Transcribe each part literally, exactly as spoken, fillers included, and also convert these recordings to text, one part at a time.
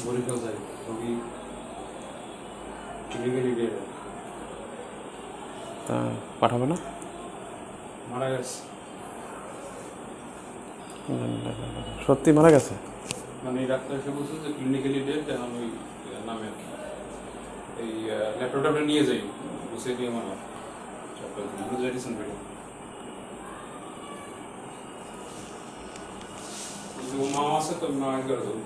বরিশাল যাই রোগী clinically dead তা পাঠাবে না? মারা গেছে। সত্যি মারা গেছে? মানে এই ডাক্তার এসে বলছে যে ক্লিনিক্যালি ডেড, এখন ওই নামে এই ল্যাপটপটা নিয়ে যাই বসে দিয়ে মারলাম রেডিসন বেড। মামা আছে তো মা একবার যাবো।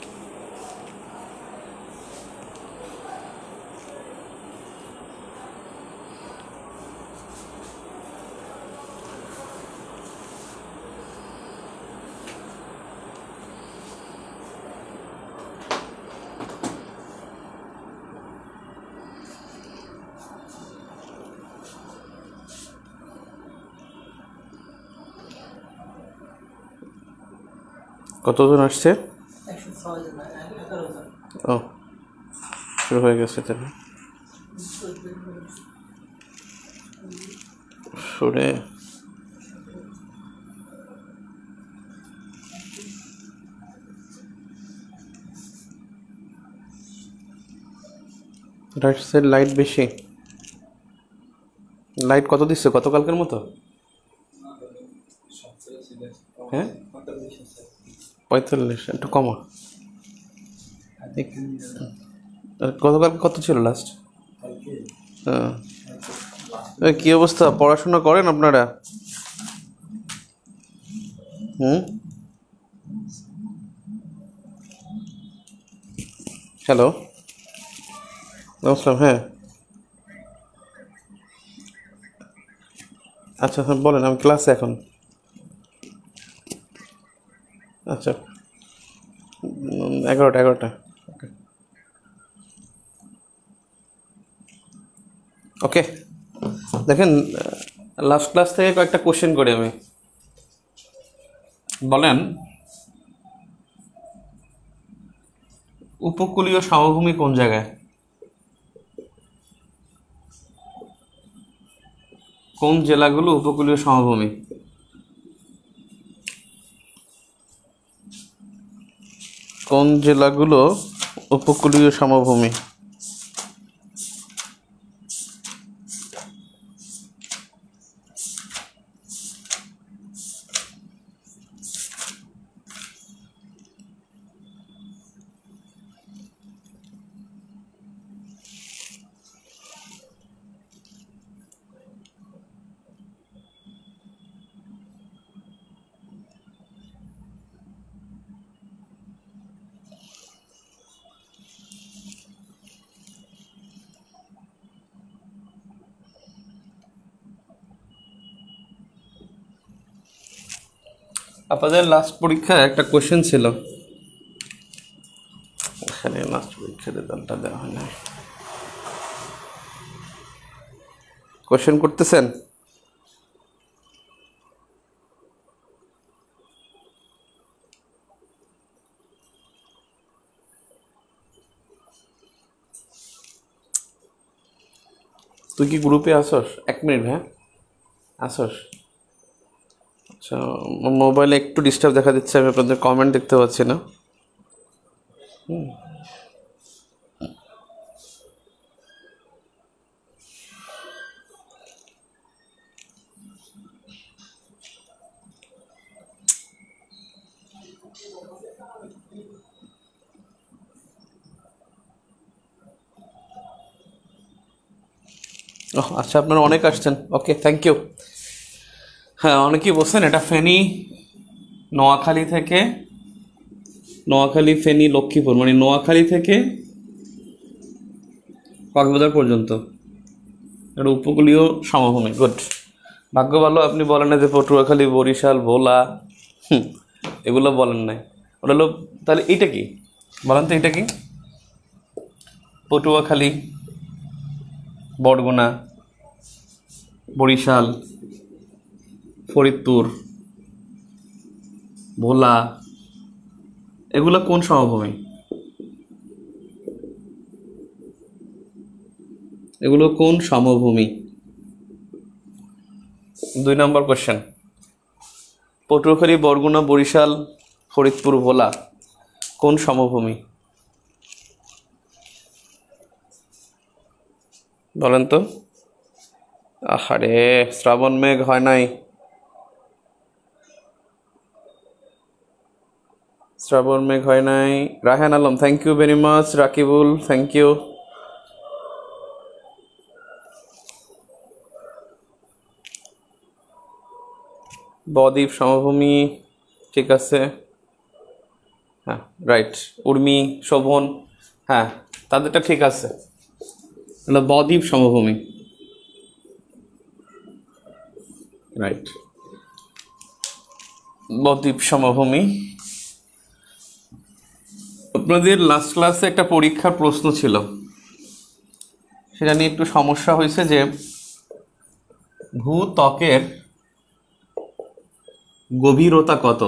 কতজন আসছে? ও শুরু হয়ে গেছে তাহলে শুনে। রাইট সাইড লাইট বেশি। লাইট কত দিচ্ছে? গতকালকের মতো? হ্যাঁ পঁয়তাল্লিশ, একটু কমা। গতকালকে কত ছিল লাস্ট? হ্যাঁ কী অবস্থা, পড়াশোনা করেন আপনারা? হুম হ্যালো নমস্কার। হ্যাঁ আচ্ছা হ্যাঁ বলেন, আমি ক্লাসে এখন। আচ্ছা এগারোটা এগারোটা ওকে ওকে দেখেন, লাস্ট ক্লাস থেকে কয়েকটা কোশ্চেন করি আমি। বলেন, উপকূলীয় সমভূমি কোন জায়গায়? কোন জেলাগুলো উপকূলীয় সমভূমি? কোন জেলাগুলো উপকূলীয় সমভূমি? আপনাদের লাস্ট পরীক্ষায় একটা কোশ্চেন ছিল, এখানে লাস্ট পরীক্ষার রেজাল্টটা দেওয়া হয় না। কোশ্চেন করতেছেন? তুই কি গ্রুপে আসস? এক মিনিট। হ্যাঁ আসস। আচ্ছা মোবাইলে একটু ডিস্টার্ব দেখা দিচ্ছে, আমি আপনাদের কমেন্ট দেখতে পাচ্ছি না। হুম ও আচ্ছা, আপনারা অনেক আসছেন, ওকে থ্যাংক ইউ। হ্যাঁ অনেকেই বলছেন এটা ফেনী নোয়াখালী থেকে, নোয়াখালী ফেনী লক্ষ্মীপুর, মানে নোয়াখালী থেকে কক্সবাজার পর্যন্ত এটা উপকূলীয় সমভূমি। গুড, ভাগ্য ভালো আপনি বলেন না যে পটুয়াখালী, বরিশাল, ভোলা, হুম এগুলো বলেন নাই। ওটা হলো, তাহলে এইটা কি বলেন তো? এটা কি? পটুয়াখালী, বরগুনা, বরিশাল, ফরিদপুর, ভোলা, এগুলো কোন সমভূমি? এগুলো কোন সমভূমি? দুই নম্বর কোশ্চেন, পটুয়াখালী, বরগুনা, বরিশাল, ফরিদপুর, ভোলা কোন সমভূমি? বলেন তো। আহারে, শ্রাবণ মেঘ হয় নাই, শ্রাবণ মেঘ হয় নাই। Raihan Alam, thank you very much. Rakibul, thank you. বদ্বীপ সমভূমি, ঠিক আছে, হ্যাঁ রাইট। উর্মি, শোভন, হ্যাঁ তাদেরটা ঠিক আছে। হলো বদ্বীপ সমভূমি, রাইট, বদ্বীপ সমভূমি। আপনাদের লাস্ট ক্লাসে একটা পরীক্ষার প্রশ্ন ছিল, সেটা নিয়ে একটু সমস্যা হয়েছে যে ভূত্বকের গভীরতা কত,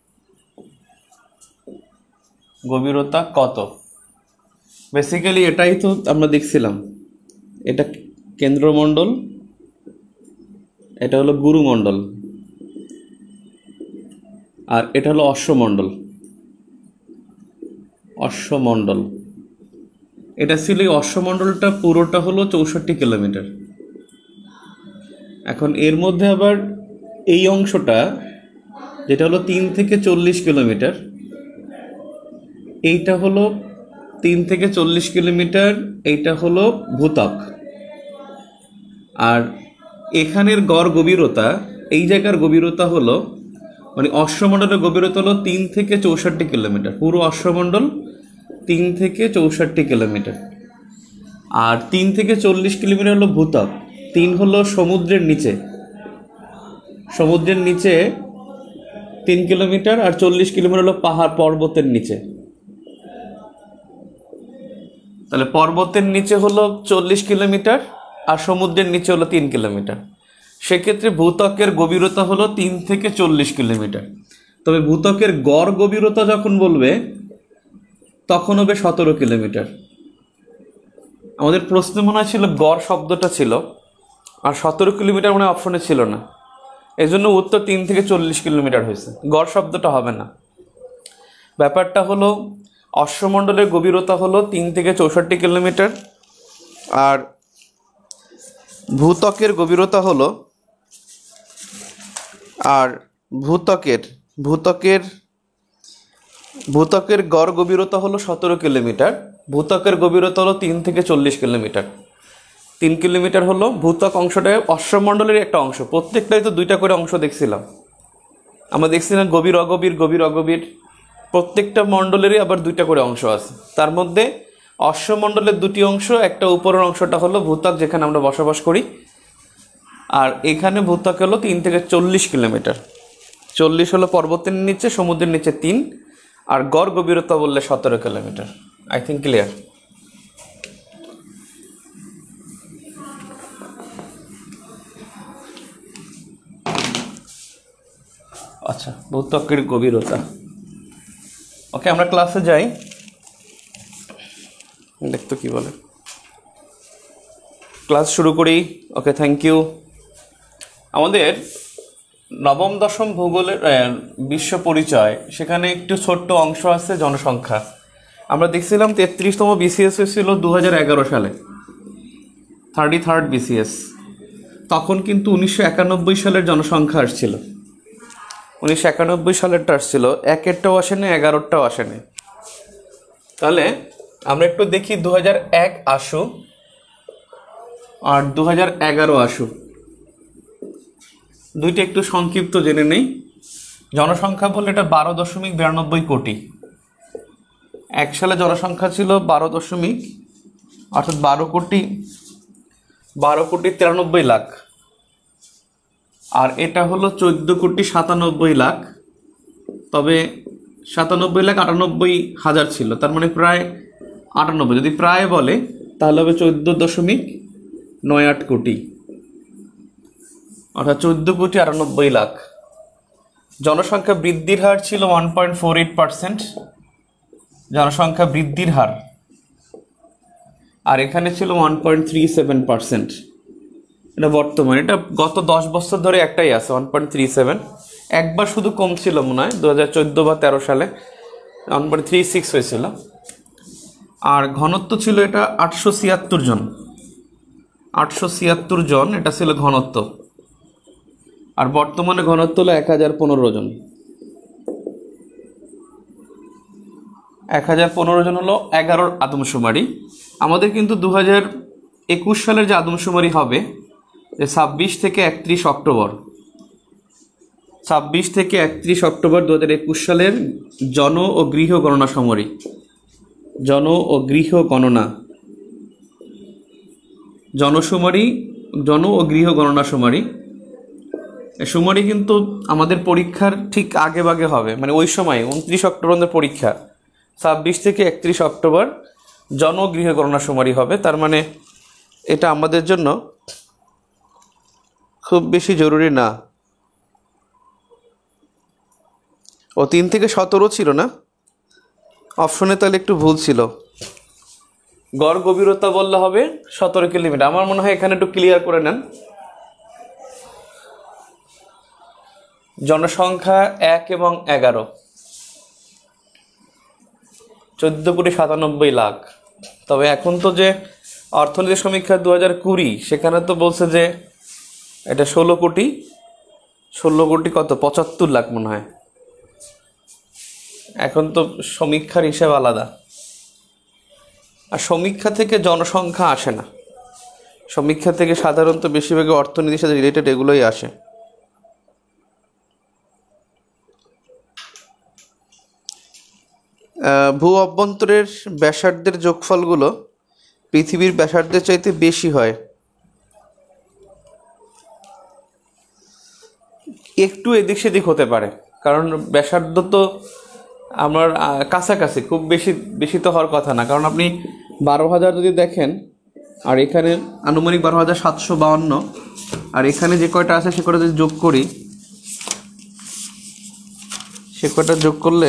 গভীরতা কত। বেসিক্যালি এটাই তো আমরা দেখছিলাম, এটা কেন্দ্রমণ্ডল, এটা হলো গুরুমণ্ডল, আর এটা হলো অশ্বমণ্ডল, অশ্বমণ্ডল। এটা ছিল, এই অশ্বমণ্ডলটা পুরোটা হলো চৌষট্টি কিলোমিটার। এখন এর মধ্যে আবার এই অংশটা যেটা হলো তিন থেকে চল্লিশ কিলোমিটার, এইটা হলো তিন থেকে চল্লিশ কিলোমিটার, এইটা হলো ভূত্বক। আর এখানের গড় গভীরতা, এই জায়গার গভীরতা হলো, মানে অশ্বমণ্ডলের গভীরতা হলো তিন থেকে চৌষট্টি কিলোমিটার, পুরো অশ্বমণ্ডল তিন থেকে চৌষট্টি কিলোমিটার। আর তিন থেকে চল্লিশ কিলোমিটার হলো ভূত্বক, তিন হলো সমুদ্রের নিচে, সমুদ্রের নিচে তিন কিলোমিটার, আর চল্লিশ কিলোমিটার হলো পাহাড় পর্বতের নিচে। তাহলে পর্বতের নিচে হলো চল্লিশ কিলোমিটার আর সমুদ্রের নিচে হলো তিন কিলোমিটার। সেক্ষেত্রে ভূত্বকের গভীরতা হলো তিন থেকে চল্লিশ কিলোমিটার। তবে ভূত্বকের গড় গভীরতা যখন বলবে তখন হবে সতেরো কিলোমিটার। আমাদের প্রশ্নে মনে হয় ছিল গড় শব্দটা ছিল, আর সতেরো কিলোমিটার মনে হয় অপশনে ছিল না, এই জন্য উত্তর তিন থেকে চল্লিশ কিলোমিটার হয়েছে, গড় শব্দটা হবে না। ব্যাপারটা হলো অশ্বমণ্ডলের গভীরতা হলো তিন থেকে চৌষট্টি কিলোমিটার, আর ভূত্বকের গভীরতা হলো, আর ভূত্বকের ভূত্বকের ভূত্বকের গড় গভীরতা হলো সতেরো কিলোমিটার, ভূত্বকের গভীরতা হলো তিন থেকে চল্লিশ কিলোমিটার। তিন কিলোমিটার হলো ভূত্বক অংশটা, অশ্বমণ্ডলের একটা অংশ, প্রত্যেকটাই তো দুইটা করে অংশ দেখছিলাম আমরা, দেখছিলাম গভীর অগভীর, গভীর অগভীর, প্রত্যেকটা মণ্ডলেরই আবার দুইটা করে অংশ আছে। তার মধ্যে অশ্বমণ্ডলের দুটি অংশ, একটা উপরের অংশটা হলো ভূত্বক যেখানে আমরা বসবাস করি, আর এখানে ভূত্বক হলো তিন থেকে চল্লিশ কিলোমিটার। চল্লিশ হলো পর্বতের নিচে, সমুদ্রের নিচে তিন, আর গড় গভীরতা বললে সতেরো কিলোমিটার। I think clear. আচ্ছা, ভূত্বকের গভীরতা। ওকে, আমরা ক্লাসে যাই, দেখতো কি বলে, ক্লাস শুরু করি। Okay, thank you. আমাদের নবম দশম ভূগোলের বিশ্ব পরিচয়, সেখানে একটু ছোট্ট অংশ আছে জনসংখ্যা। আমরা দেখছিলাম তেত্রিশতম বিসিএস হয়েছিল দু হাজার এগারো সালে, থার্টি থার্ড বিসিএস। তখন কিন্তু উনিশশো একানব্বই সালের জনসংখ্যা আসছিল, উনিশশো একানব্বই সালেরটা আসছিল, একেরটাও আসেনি, এগারোটাও আসেনি। তাহলে আমরা একটু দেখি দু হাজার এক আসু আর দু হাজার এগারো আসু, দুইটা একটু সংক্ষিপ্ত জেনে নেই। জনসংখ্যা বললে এটা বারো দশমিক বিরানব্বই কোটি। এক সালে জনসংখ্যা ছিল বারো দশমিক অর্থাৎ বারো কোটি বারো কোটি তিরানব্বই লাখ, আর এটা হলো চোদ্দ কোটি সাতানব্বই লাখ। তবে সাতানব্বই লাখ আটানব্বই হাজার ছিল, তার মানে প্রায় আটানব্বই, যদি প্রায় বলে তাহলে হবে চোদ্দ দশমিক নয় আট কোটি, অর্থাৎ চোদ্দ কোটি আটানব্বই লাখ। জনসংখ্যা বৃদ্ধির হার ছিল one point four eight percent, জনসংখ্যা বৃদ্ধির হার, আর এখানে ছিল one point three seven percent. এটা বর্তমানে, এটা গত দশ বছর ধরে একটাই আছে, ওয়ান পয়েন্ট থ্রি সেভেন। একবার শুধু কম ছিল মনে হয় দু হাজার চোদ্দো বা তেরো সালে, ওয়ান পয়েন্ট থ্রি সিক্স হয়েছিল। আর ঘনত্ব ছিল এটা আটশো ছিয়াত্তর জন, আটশো ছিয়াত্তর জন, এটা ছিল ঘনত্ব। আর বর্তমানে ঘনত্ব হলো এক হাজার পনেরো জন। এক হাজার পনেরো জন হলো এগারোর আদমশুমারি। আমাদের কিন্তু দু হাজার একুশ সালের যে আদমশুমারি হবে, যে ছাব্বিশ থেকে একত্রিশ অক্টোবর ছাব্বিশ থেকে একত্রিশ অক্টোবর দু হাজার একুশ সালের জন ও গৃহ গণনা শুমারি, জন ও গৃহ গণনা জনশুমারি জন ও গৃহ গণনা শুমারি। শুমারি কিন্তু আমাদের পরীক্ষার ঠিক আগে ভাগে হবে, মানে ওই সময় উনত্রিশ অক্টোবর আমাদের পরীক্ষা, ছাব্বিশ থেকে একত্রিশ অক্টোবর জন ও গৃহ গণনা শুমারি হবে। তার মানে এটা আমাদের জন্য খুব বেশি জরুরি না। ও তিন থেকে সতেরো ছিল না অপশনে, তাহলে একটু ভুল ছিল। গড় গভীরতা বললে হবে সতেরো কিলোমিটার। আমার মনে হয় এখানে একটু ক্লিয়ার করে নেন। জনসংখ্যা এক এবং এগারো, চোদ্দ কোটি সাতানব্বই লাখ। তবে এখন তো যে অর্থনীতি সমীক্ষা দু হাজার কুড়ি, সেখানে তো বলছে যে এটা ষোলো কোটি ষোলো কোটি কত পঁচাত্তর লাখ মনে হয়। এখন তো সমীক্ষার হিসাব আলাদা। আর সমীক্ষা থেকে জনসংখ্যা আসে না, সমীক্ষা থেকে সাধারণত বেশিরভাগই অর্থনীতির সাথে রিলেটেড এগুলোই আসে। ভূ অভ্যন্তরের ব্যাসার্ধের যোগফলগুলো পৃথিবীর ব্যাসার্ধের চাইতে বেশি হয়। একটু এদিক সেদিক হতে পারে, কারণ ব্যাসার্ধ তো আমার কাছাকাছি, খুব বেশি বেশি তো হওয়ার কথা না। কারণ আপনি বারো হাজার যদি দেখেন, আর এখানে আনুমানিক বারো হাজার সাতশো বাউন্ন, আর এখানে যে কয়টা আছে সে কয়টা যদি যোগ করি, সে কয়টা যোগ করলে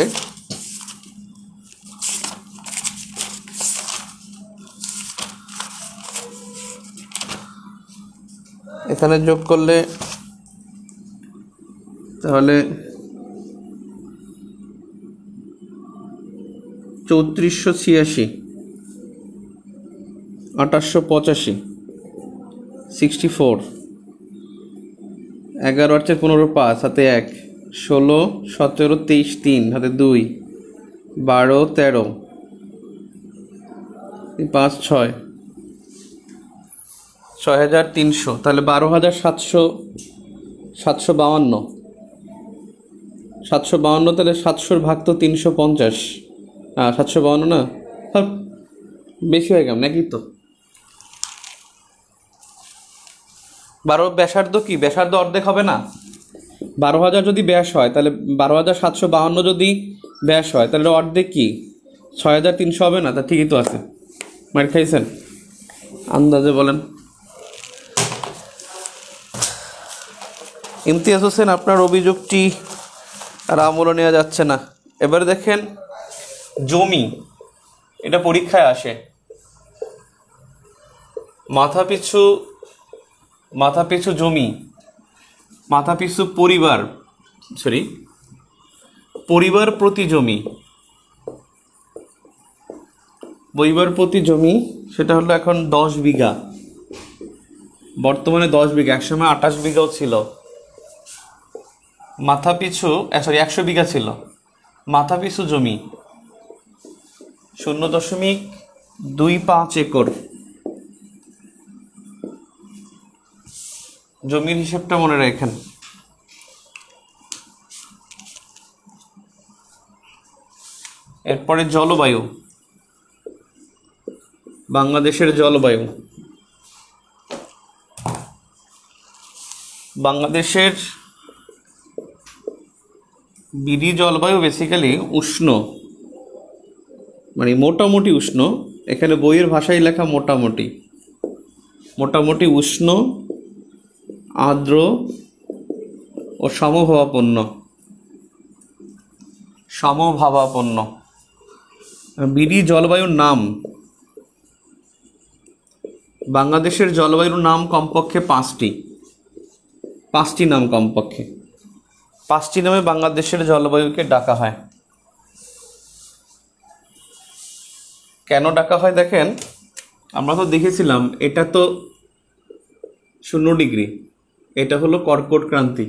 এখানে যোগ করলে তাহলে চৌত্রিশশো ছিয়াশি, আঠাশশো পঁচাশি, সিক্সটি ফোর, এগারো আটে পনেরো, পাঁচ হাতে এক, ষোলো সতেরো তেইশ, তিন হাতে দুই, বারো তেরো, পাঁচ ছয়, ছয় হাজার তিনশো, তাহলে বারো হাজার সাতশো সাতশো বাউান্ন সাতশো বাউান্ন তাহলে সাতশোর ভাগ তো তিনশো পঞ্চাশ, হ্যাঁ সাতশো বাউান্ন না, হ্যাঁ বেশি হয়ে গেল নাকি? তো বারো ব্যাসার্ধ কি ব্যাসার্ধ অর্ধেক হবে না? বারো হাজার যদি ব্যাস হয়, তাহলে বারো হাজার সাতশো বাউান্ন যদি ব্যাস হয়, তাহলে অর্ধেক কি ছয় হাজার তিনশো হবে না? তা ঠিকই তো আছে। মার খাইছেন? আন্দাজে বলেন। ইমতিয়াজ হোসেন, আপনার অভিযোগটি আর আমলও নেওয়া যাচ্ছে না। এবারে দেখেন জমি, এটা পরীক্ষায় আসে। মাথা পিছু মাথা পিছু জমি, মাথা পিছু পরিবার সরি পরিবার প্রতি জমি, পরিবার প্রতি জমি সেটা হলো এখন দশ বিঘা, বর্তমানে দশ বিঘা, একসময় আঠাশ বিঘাও ছিল। মাথা পিছু সরি একশো বিঘা ছিল। মাথা পিছু জমি শূন্য দশমিক দুই পাঁচ একর। জমির হিসেবটা মনে রাখেন। এরপরে জলবায়ু, বাংলাদেশের জলবায়ু, বাংলাদেশের বিডি জলবায়ু বেসিক্যালি উষ্ণ, মানে মোটামুটি উষ্ণ। এখানে বইয়ের ভাষায় লেখা মোটামুটি মোটামুটি উষ্ণ, আর্দ্র ও সমভাবাপন্ন সমভাবাপন্ন বিডি জলবায়ুর নাম, বাংলাদেশের জলবায়ুর নাম কমপক্ষে পাঁচটি পাঁচটি নাম কমপক্ষে পাঁচটি নামে বাংলাদেশের জলবায়ুকে ডাকা হয়। কেন ডাকা হয় দেখেন, আমরা তো দেখেছিলাম এটা তো শূন্য ডিগ্রি, এটা হলো কর্কট ক্রান্তি।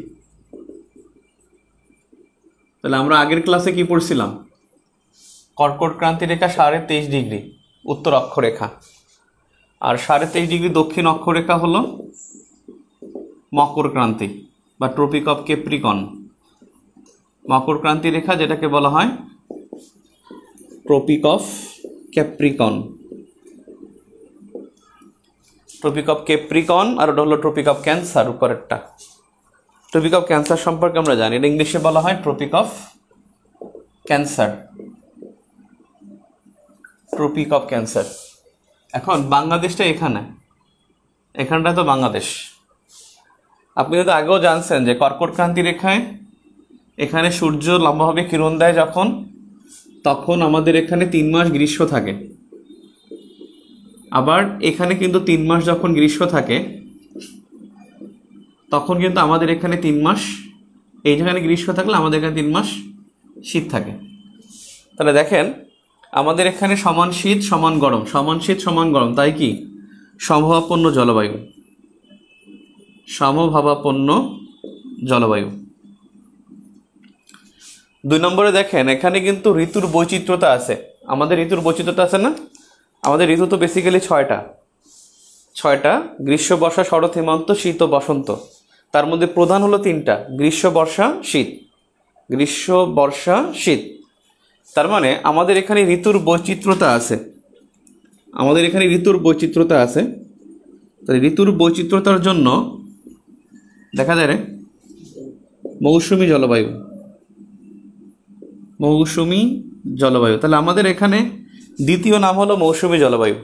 তাহলে আমরা আগের ক্লাসে কি পড়ছিলাম? কর্কট ক্রান্তি রেখা সাড়ে তেইশ ডিগ্রি উত্তর অক্ষরেখা, আর সাড়ে তেইশ ডিগ্রি দক্ষিণ অক্ষরেখা হলো মকর ক্রান্তি বা ট্রপিক অফ ক্যাপ্রিকন। মকর ক্রান্তি রেখা যেটাকে বলা হয় tropic of Capricorn, tropic of Capricorn, আর ওটা হলো ট্রপিক অফ ক্যান্সার উপরেরটা। ট্রপিক অফ ক্যান্সার সম্পর্কে আমরা জানি, এটা ইংলিশে বলা হয় tropic of cancer, tropic of cancer. এখন বাংলাদেশটা এখানে, এখানটা তো বাংলাদেশ। আপনি তো আগেও জানছেন যে কর্কট ক্রান্তি রেখায় এখানে সূর্য লম্বাভাবে কিরণ দেয় যখন, তখন আমাদের এখানে তিন মাস গ্রীষ্ম থাকে। আবার এখানে কিন্তু তিন মাস যখন গ্রীষ্ম থাকে তখন কিন্তু আমাদের এখানে তিন মাস, এই যেখানে গ্রীষ্ম থাকলে আমাদের এখানে তিন মাস শীত থাকে। তাহলে দেখেন আমাদের এখানে সমান শীত সমান গরম, সমান শীত সমান গরম, তাই কি সমভাবাপন্ন জলবায়ু, সমভাবাপন্ন জলবায়ু। দুই নম্বরে দেখেন এখানে কিন্তু ঋতুর বৈচিত্র্যতা আছে। আমাদের ঋতুর বৈচিত্র্যতা আছে না? আমাদের ঋতু তো বেসিক্যালি ছয়টা ছয়টা গ্রীষ্ম, বর্ষা, শরৎ, হেমন্ত, শীত ও বসন্ত। তার মধ্যে প্রধান হলো তিনটা, গ্রীষ্ম, বর্ষা, শীত। গ্রীষ্ম, বর্ষা, শীত। তার মানে আমাদের এখানে ঋতুর বৈচিত্র্যতা আছে, আমাদের এখানে ঋতুর বৈচিত্র্যতা আছে। তাই ঋতুর বৈচিত্র্যতার জন্য দেখা যায় রে মৌসুমী জলবায়ু, মৌসুমী জলবায়ু। তাহলে আমাদের এখানে দ্বিতীয় নাম হলো মৌসুমী জলবায়ু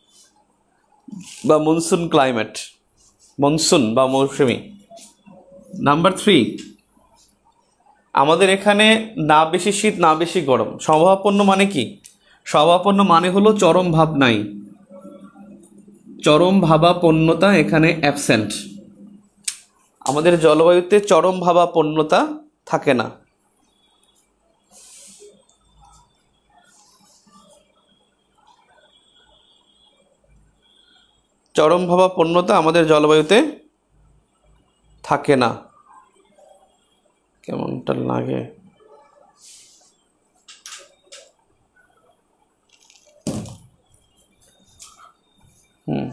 বা মনসুন ক্লাইমেট, মনসুন বা মৌসুমী। নাম্বার থ্রি, আমাদের এখানে না বেশি শীত না বেশি গরম। সমভাবাপন্ন মানে কি? সমভাবাপন্ন মানে হলো চরম ভাব নাই, চরম ভাবাপন্নতা এখানে অ্যাবসেন্ট। আমাদের জলবায়ুতে চরম ভাবাপন্নতা থাকে না। চরম ভাবাপন্নতা আমাদের জলবায়ুতে থাকে না। কেমনটা লাগে? হুম,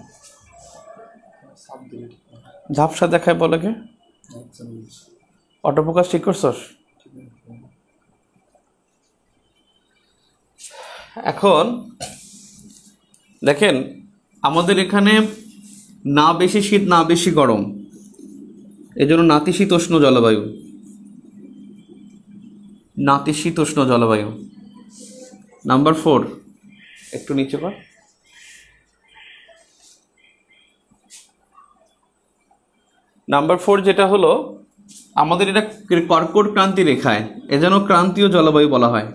ঝাপসা দেখায় বলে কে? অটোফোকাস ঠিক করছস? এখন দেখেন আমাদের এখানে না বেশি শীত না বেশি গরম, এজন্য নাতিশীতোষ্ণ জলবায়ু, নাতিশীতোষ্ণ জলবায়ু। নাম্বার ফোর, একটু নিচে পা। নাম্বার ফোর যেটা হলো আমাদের এটা কর্কট ক্রান্তি রেখায়, এজন্য ক্রান্তীয় জলবায়ু বলা হয়,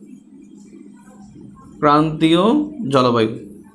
ক্রান্তীয় জলবায়ু।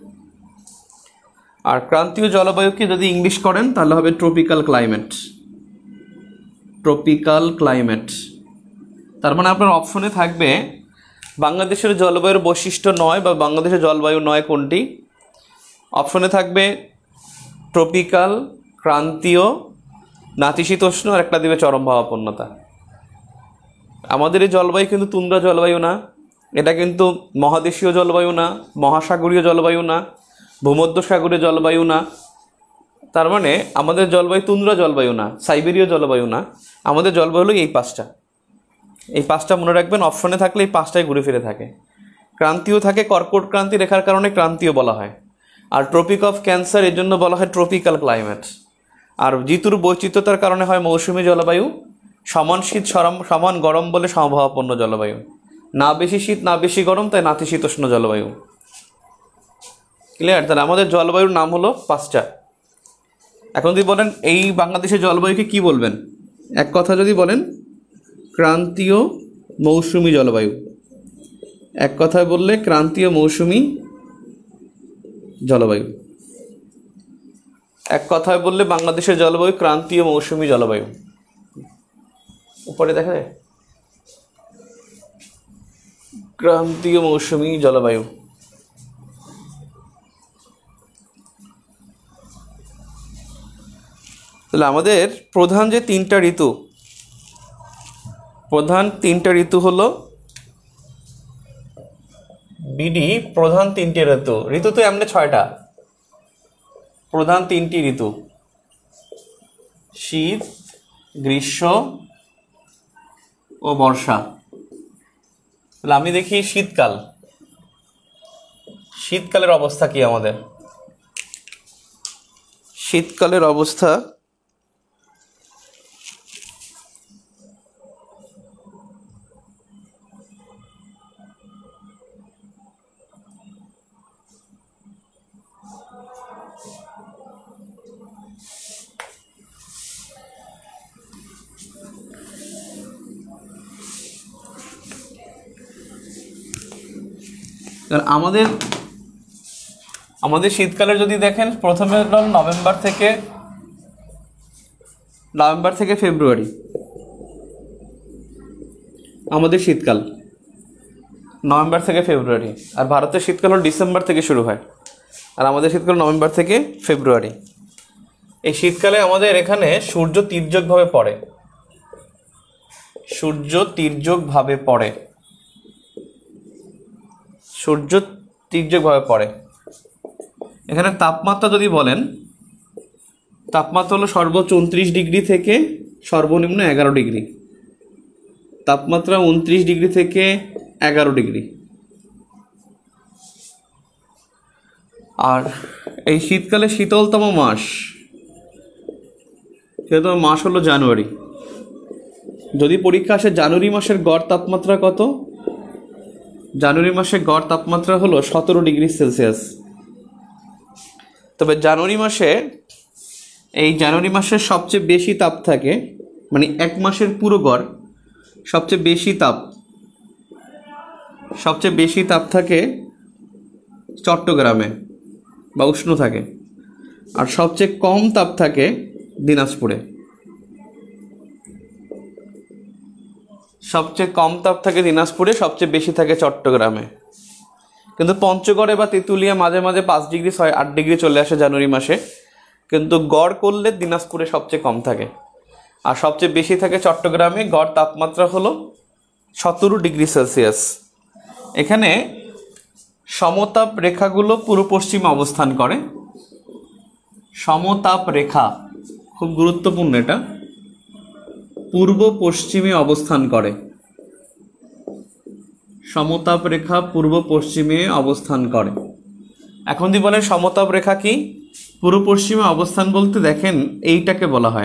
আর ক্রান্তীয় জলবায়ুকে যদি ইংলিশ করেন তাহলে হবে ট্রপিক্যাল ক্লাইমেট, ট্রপিক্যাল ক্লাইমেট। তার মানে আপনার অপশনে থাকবে বাংলাদেশের জলবায়ুর বৈশিষ্ট্য নয় বা বাংলাদেশের জলবায়ু নয় কোনটি? অপশনে থাকবে ট্রপিক্যাল, ক্রান্তীয়, নাতিশীতোষ্ণ, আর একটা দিবে চরম ভাবাপন্নতা। আমাদের এই জলবায়ু কিন্তু তুন্দ্রা জলবায়ু না, এটা কিন্তু মহাদেশীয় জলবায়ু না, মহাসাগরীয় জলবায়ু না, ভূমধ্যসাগরীয় জলবায়ু না। তার মানে আমাদের জলবায়ু তুন্দ্রা জলবায়ু না, সাইবেরীয় জলবায়ু না। আমাদের জলবায়ু হলো এই পাঁচটা, এই পাঁচটা মনে রাখবেন। অপশনে থাকলে এই পাঁচটাই ঘুরে ফিরে থাকে। ক্রান্তীয় থাকে কর্কট ক্রান্তি রেখার কারণে ক্রান্তীয় বলা হয়, আর ট্রপিক অফ ক্যান্সার এর জন্য বলা হয় ট্রপিক্যাল ক্লাইমেট। আর ঋতুর বৈচিত্র্যতার কারণে হয় মৌসুমী জলবায়ু। সমান শীত সমান গরম বলে সমভাবাপন্ন জলবায়ু। না বেশি শীত না বেশি গরম, তাই নাতিশীতোষ্ণ জলবায়ু। ক্লিয়ার? তাহলে আমাদের জলবায়ুর নাম হলো পাঁচটা। এখন যদি বলেন এই বাংলাদেশের জলবায়ুকে কি বলবেন, এক কথা যদি বলেন ক্রান্তীয় মৌসুমী জলবায়ু, এক কথায় বললে ক্রান্তীয় মৌসুমী জলবায়ু, এক কথায় বললে বাংলাদেশের জলবায়ু ক্রান্তীয় মৌসুমী জলবায়ু। উপরে দেখা যায় ক্রান্তীয় মৌসুমী জলবায়ু। তাহলে আমাদের প্রধান যে তিনটা ঋতু, প্রধান তিনটা ঋতু হলো বিডি প্রধান তিনটি ঋতু। ঋতু তো এমনি ছয়টা, প্রধান তিনটি ঋতু শীত, গ্রীষ্ম ও বর্ষা। তাহলে আমি দেখি শীতকাল, শীতকালের অবস্থা কি আমাদের? শীতকালের অবস্থা আমাদের আমাদের শীতকালের যদি দেখেন, প্রথমে হল নভেম্বর থেকে নভেম্বর থেকে ফেব্রুয়ারি আমাদের শীতকাল, নভেম্বর থেকে ফেব্রুয়ারি। আর ভারতের শীতকাল হল ডিসেম্বর থেকে শুরু হয়, আর আমাদের শীতকাল নভেম্বর থেকে ফেব্রুয়ারি। এই শীতকালে আমাদের এখানে সূর্য তির্যকভাবে পড়ে, সূর্য তির্যকভাবে পড়ে সূর্য তির্যকভাবে পড়ে। এখানে তাপমাত্রা যদি বলেন, তাপমাত্রা হলো সর্বোচ্চ উনত্রিশ ডিগ্রি থেকে সর্বনিম্ন এগারো ডিগ্রি, তাপমাত্রা উনত্রিশ ডিগ্রি থেকে এগারো ডিগ্রি। আর এই শীতকালে শীতলতম মাস, শীতলতম মাস হলো জানুয়ারি। যদি পরীক্ষা আসে জানুয়ারি মাসের গড় তাপমাত্রা কত, জানুয়ারি মাসের গড় তাপমাত্রা হলো সতেরো ডিগ্রি সেলসিয়াস। তবে জানুয়ারি মাসে, এই জানুয়ারি মাসের সবচেয়ে বেশি তাপ থাকে, মানে এক মাসের পুরো গড় সবচেয়ে বেশি তাপ সবচেয়ে বেশি তাপ থাকে চট্টগ্রামে বা উষ্ণ থাকে, আর সবচেয়ে কম তাপ থাকে দিনাজপুরে। সবচেয়ে কম তাপ থাকে দিনাজপুরে, সবচেয়ে বেশি থাকে চট্টগ্রামে। কিন্তু পঞ্চগড়ে বা তেঁতুলিয়া মাঝে মাঝে পাঁচ ডিগ্রি ছয় আট ডিগ্রি চলে আসে জানুয়ারি মাসে, কিন্তু গড় করলে দিনাজপুরে সবচেয়ে কম থাকে, আর সবচেয়ে বেশি থাকে চট্টগ্রামে। গড় তাপমাত্রা হলো সতেরো ডিগ্রি সেলসিয়াস। এখানে সমতাপ রেখাগুলো পূর্ব পশ্চিমে অবস্থান করে। সমতাপ রেখা খুব গুরুত্বপূর্ণ, এটা পূর্ব পশ্চিমে অবস্থান করে। সমতাপ রেখা পূর্ব পশ্চিমে অবস্থান করে। এখন যদি বলেন সমতাপ রেখা কি, পূর্ব পশ্চিমে অবস্থান বলতে দেখেন এইটাকে বলা হয়,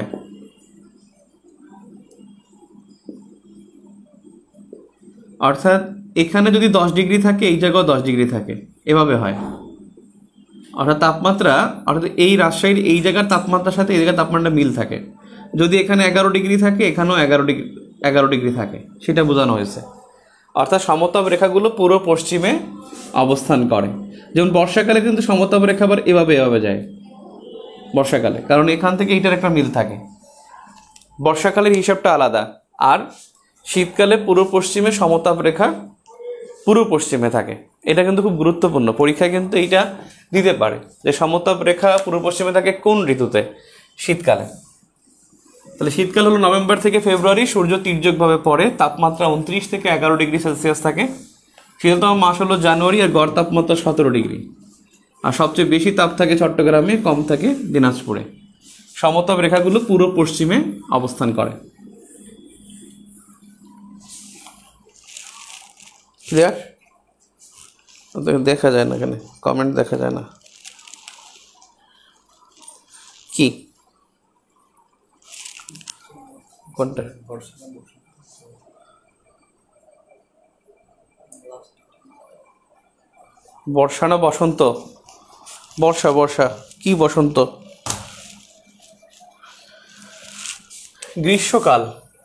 অর্থাৎ এখানে যদি দশ ডিগ্রি থাকে এই জায়গাও দশ ডিগ্রি থাকে, এভাবে হয়। অর্থাৎ তাপমাত্রা, অর্থাৎ এই রাজশাহীর এই জায়গার তাপমাত্রার সাথে এই জায়গার তাপমাত্রা মিল থাকে। যদি এখানে এগারো ডিগ্রি থাকে এখানেও এগারো ডিগ্রি এগারো ডিগ্রি থাকে, সেটা বোঝানো হয়েছে। অর্থাৎ সমতাপ রেখাগুলো পূর্ব পশ্চিমে অবস্থান করে। যেমন বর্ষাকালে কিন্তু সমতাপ রেখা আবার এভাবে এভাবে যায় বর্ষাকালে, কারণ এখান থেকে এইটার একটা মিল থাকে। বর্ষাকালের হিসাবটা আলাদা, আর শীতকালে পূর্ব পশ্চিমে সমতাপ রেখা পূর্ব পশ্চিমে থাকে। এটা কিন্তু খুব গুরুত্বপূর্ণ, পরীক্ষায় কিন্তু এইটা দিতে পারে যে সমতাপ রেখা পূর্ব পশ্চিমে থাকে কোন ঋতুতে, শীতকালে। তাহলে শীতকাল হলো নভেম্বর থেকে ফেব্রুয়ারি, সূর্য তির্যকভাবে পড়ে, তাপমাত্রা উনত্রিশ থেকে এগারো ডিগ্রি সেলসিয়াস থাকে। শীতলতম মাস হলো জানুয়ারি, আর গড় তাপমাত্রা সতেরো ডিগ্রি। আর সবচেয়ে বেশি তাপ থাকে চট্টগ্রামে, কম থাকে দিনাজপুরে। সমতাপ রেখাগুলো পূর্ব পশ্চিমে অবস্থান করে। ক্লিয়ার? দেখা যায় না, এখানে কমেন্ট দেখা যায় না কি কোনটা? বর্ষা না বসন্ত? বর্ষা, বর্ষা কি বসন্ত? গ্রীষ্মকাল,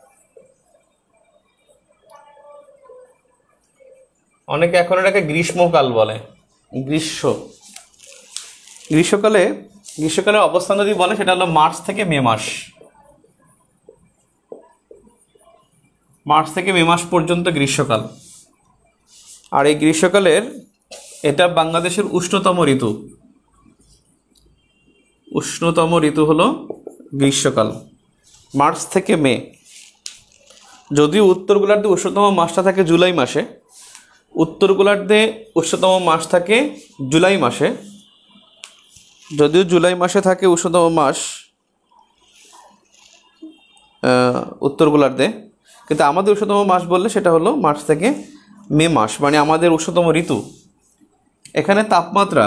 অনেকে এখন এটাকে গ্রীষ্মকাল বলে। গ্রীষ্ম গ্রীষ্মকালে গ্রীষ্মকালের অবস্থান যদি বলে সেটা হলো মার্চ থেকে মে মাস। মার্চ থেকে মে মাস পর্যন্ত গ্রীষ্মকাল। আর এই গ্রীষ্মকালের এটা বাংলাদেশের উষ্ণতম ঋতু। উষ্ণতম ঋতু হলো গ্রীষ্মকাল, মার্চ থেকে মে। যদিও উত্তর গোলার্ধে উষ্ণতম মাসটা থাকে জুলাই মাসে, উত্তর গোলার্ধে উষ্ণতম মাস থাকে জুলাই মাসে, যদিও জুলাই মাসে থাকে উষ্ণতম মাস উত্তর গোলার্ধে, কিন্তু আমাদের উষ্ণতম মাস বললে সেটা হলো মার্চ থেকে মে মাস, মানে আমাদের উষ্ণতম ঋতু। এখানে তাপমাত্রা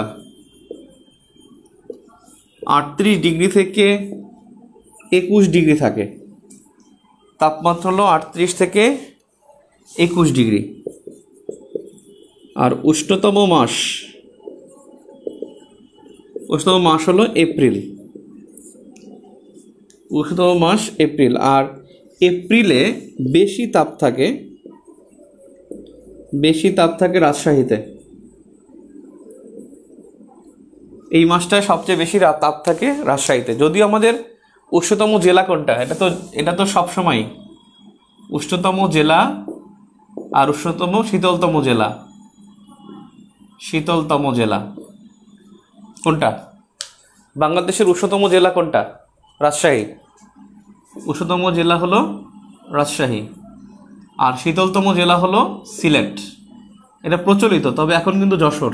আটত্রিশ ডিগ্রি থেকে একুশ ডিগ্রি থাকে। তাপমাত্রা হলো আটত্রিশ থেকে একুশ ডিগ্রি। আর উষ্ণতম মাস উষ্ণতম মাস হলো এপ্রিল, উষ্ণতম মাস এপ্রিল। আর এপ্রিলে বেশি তাপ থাকে, বেশি তাপ থাকে রাজশাহীতে। এই মাসটায় সবচেয়ে বেশি তাপ থাকে রাজশাহীতে। যদিও আমাদের উষ্ণতম জেলা কোনটা, এটা তো এটা তো সবসময় উষ্ণতম জেলা আর উষ্ণতম শীতলতম জেলা, শীতলতম জেলা কোনটা? বাংলাদেশের উষ্ণতম জেলা কোনটা? রাজশাহী। উষ্ণতম জেলা হলো রাজশাহী, আর শীতলতম জেলা হলো সিলেট। এটা প্রচলিত, তবে এখন কিন্তু যশোর।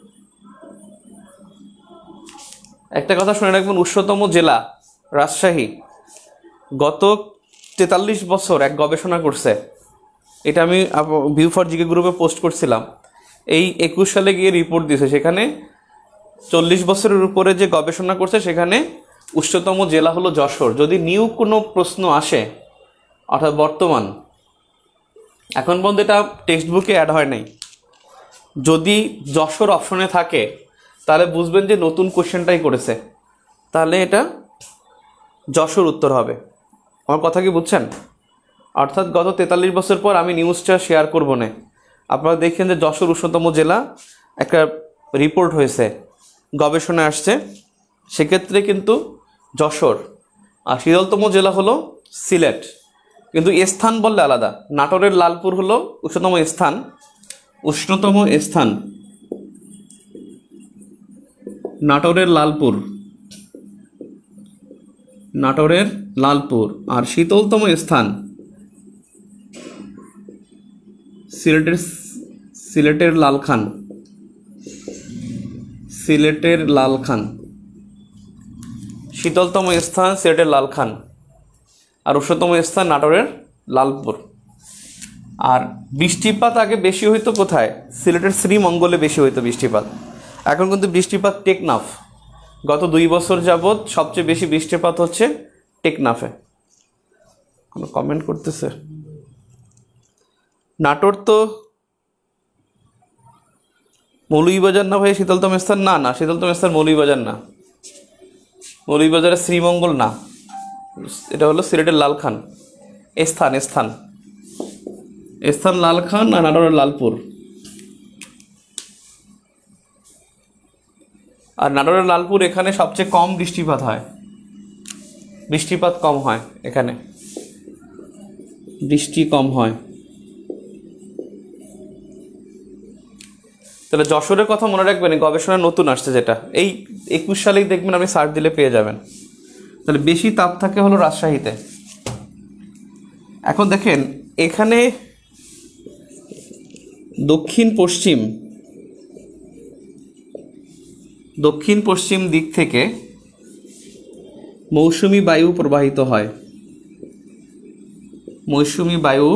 একটা কথা শুনে রাখবেন, উষ্ণতম জেলা রাজশাহী। গত তেতাল্লিশ বছর এক গবেষণা করছে, এটা আমি ভিউ ফর জিকে গ্রুপে পোস্ট করছিলাম। এই একুশ সালে গিয়ে রিপোর্ট দিয়েছে, সেখানে চল্লিশ বছরের উপরে যে গবেষণা করছে সেখানে উষ্ণতম জেলা হলো যশোর। যদি নিউ কোনো প্রশ্ন আসে, অর্থাৎ বর্তমান, এখন পর্যন্ত এটা টেক্সট বুকে অ্যাড হয় নাই, যদি যশোর অপশনে থাকে তাহলে বুঝবেন যে নতুন কোশ্চেনটাই করেছে, তাহলে এটা যশোর উত্তর হবে। আমার কথা কি বুঝছেন? অর্থাৎ গত তেতাল্লিশ বছর পর আমি নিউজটা শেয়ার করব না, আপনারা দেখেন যে যশোর উষ্ণতম জেলা একটা রিপোর্ট হয়েছে, গবেষণা আসছে, সেক্ষেত্রে কিন্তু যশোর। আর শীতলতম জেলা হলো সিলেট, কিন্তু স্থান বললে আলাদা। নাটোরের লালপুর হলো উষ্ণতম স্থান, উষ্ণতম স্থান নাটোরের লালপুর, নাটোরের লালপুর। আর শীতলতম স্থান সিলেটের সিলেটের লালখান, সিলেটের লালখান। শীতলতম স্থান সিলেটের লালখান, আর উষ্ণতম স্থান নাটোরের লালপুর। আর বৃষ্টিপাত আগে বেশি হইতো কোথায়? সিলেটের শ্রীমঙ্গলে বেশি হইতো বৃষ্টিপাত। এখন কিন্তু বৃষ্টিপাত টেকনাফ। গত দুই বছর যাবৎ সবচেয়ে বেশি বৃষ্টিপাত হচ্ছে টেকনাফে। কোনো কমেন্ট করতেছে? নাটোর তো মৌলভীবাজার না ভাই শীতলতম স্থান? না না, শীতলতম স্থান মৌলভীবাজার না, মৌলভীবাজারের শ্রীমঙ্গল না, এটা হলো সিলেটের লালখান। স্থান স্থান স্থান লালখান আর নাটোরের লালপুর। আর নাটোরের লালপুর, এখানে সবচেয়ে কম বৃষ্টিপাত হয়, বৃষ্টিপাত কম হয় এখানে, বৃষ্টি কম হয়। তাহলে যশোরের কথা মনে রাখবেন, গবেষণা নতুন আসছে যেটা, এই একুশ সালেই দেখবেন, আপনি সার্চ দিলে পেয়ে যাবেন। তাহলে বেশি তাপ থাকে হলো রাজশাহীতে। এখন দেখেন এখানে দক্ষিণ পশ্চিম দক্ষিণ পশ্চিম দিক থেকে মৌসুমি বায়ু প্রবাহিত হয়, মৌসুমি বায়ু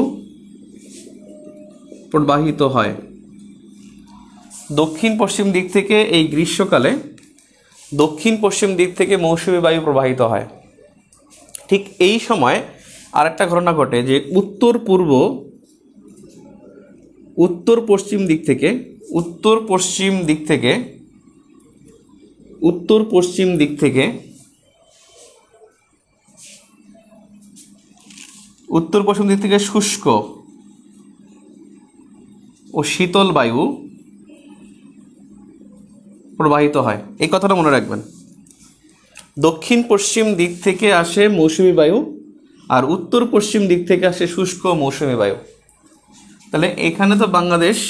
প্রবাহিত হয় দক্ষিণ পশ্চিম দিক থেকে। এই গ্রীষ্মকালে দক্ষিণ পশ্চিম দিক থেকে মৌসুমি বায়ু প্রবাহিত হয়। ঠিক এই সময় আরেকটা ঘটনা ঘটে যে উত্তর পূর্ব উত্তর পশ্চিম দিক থেকে উত্তর পশ্চিম দিক থেকে উত্তর পশ্চিম দিক থেকে উত্তর পশ্চিম দিক থেকে শুষ্ক ও শীতল বায়ু প্রবাহিত হয়। এই কথাটা মনে রাখবেন, দক্ষিণ পশ্চিম দিক থেকে আসে মৌসুমি বায়ু, আর উত্তর পশ্চিম দিক থেকে আসে শুষ্ক মৌসুমি বায়ু। তাহলে এখানে তো বাংলাদেশ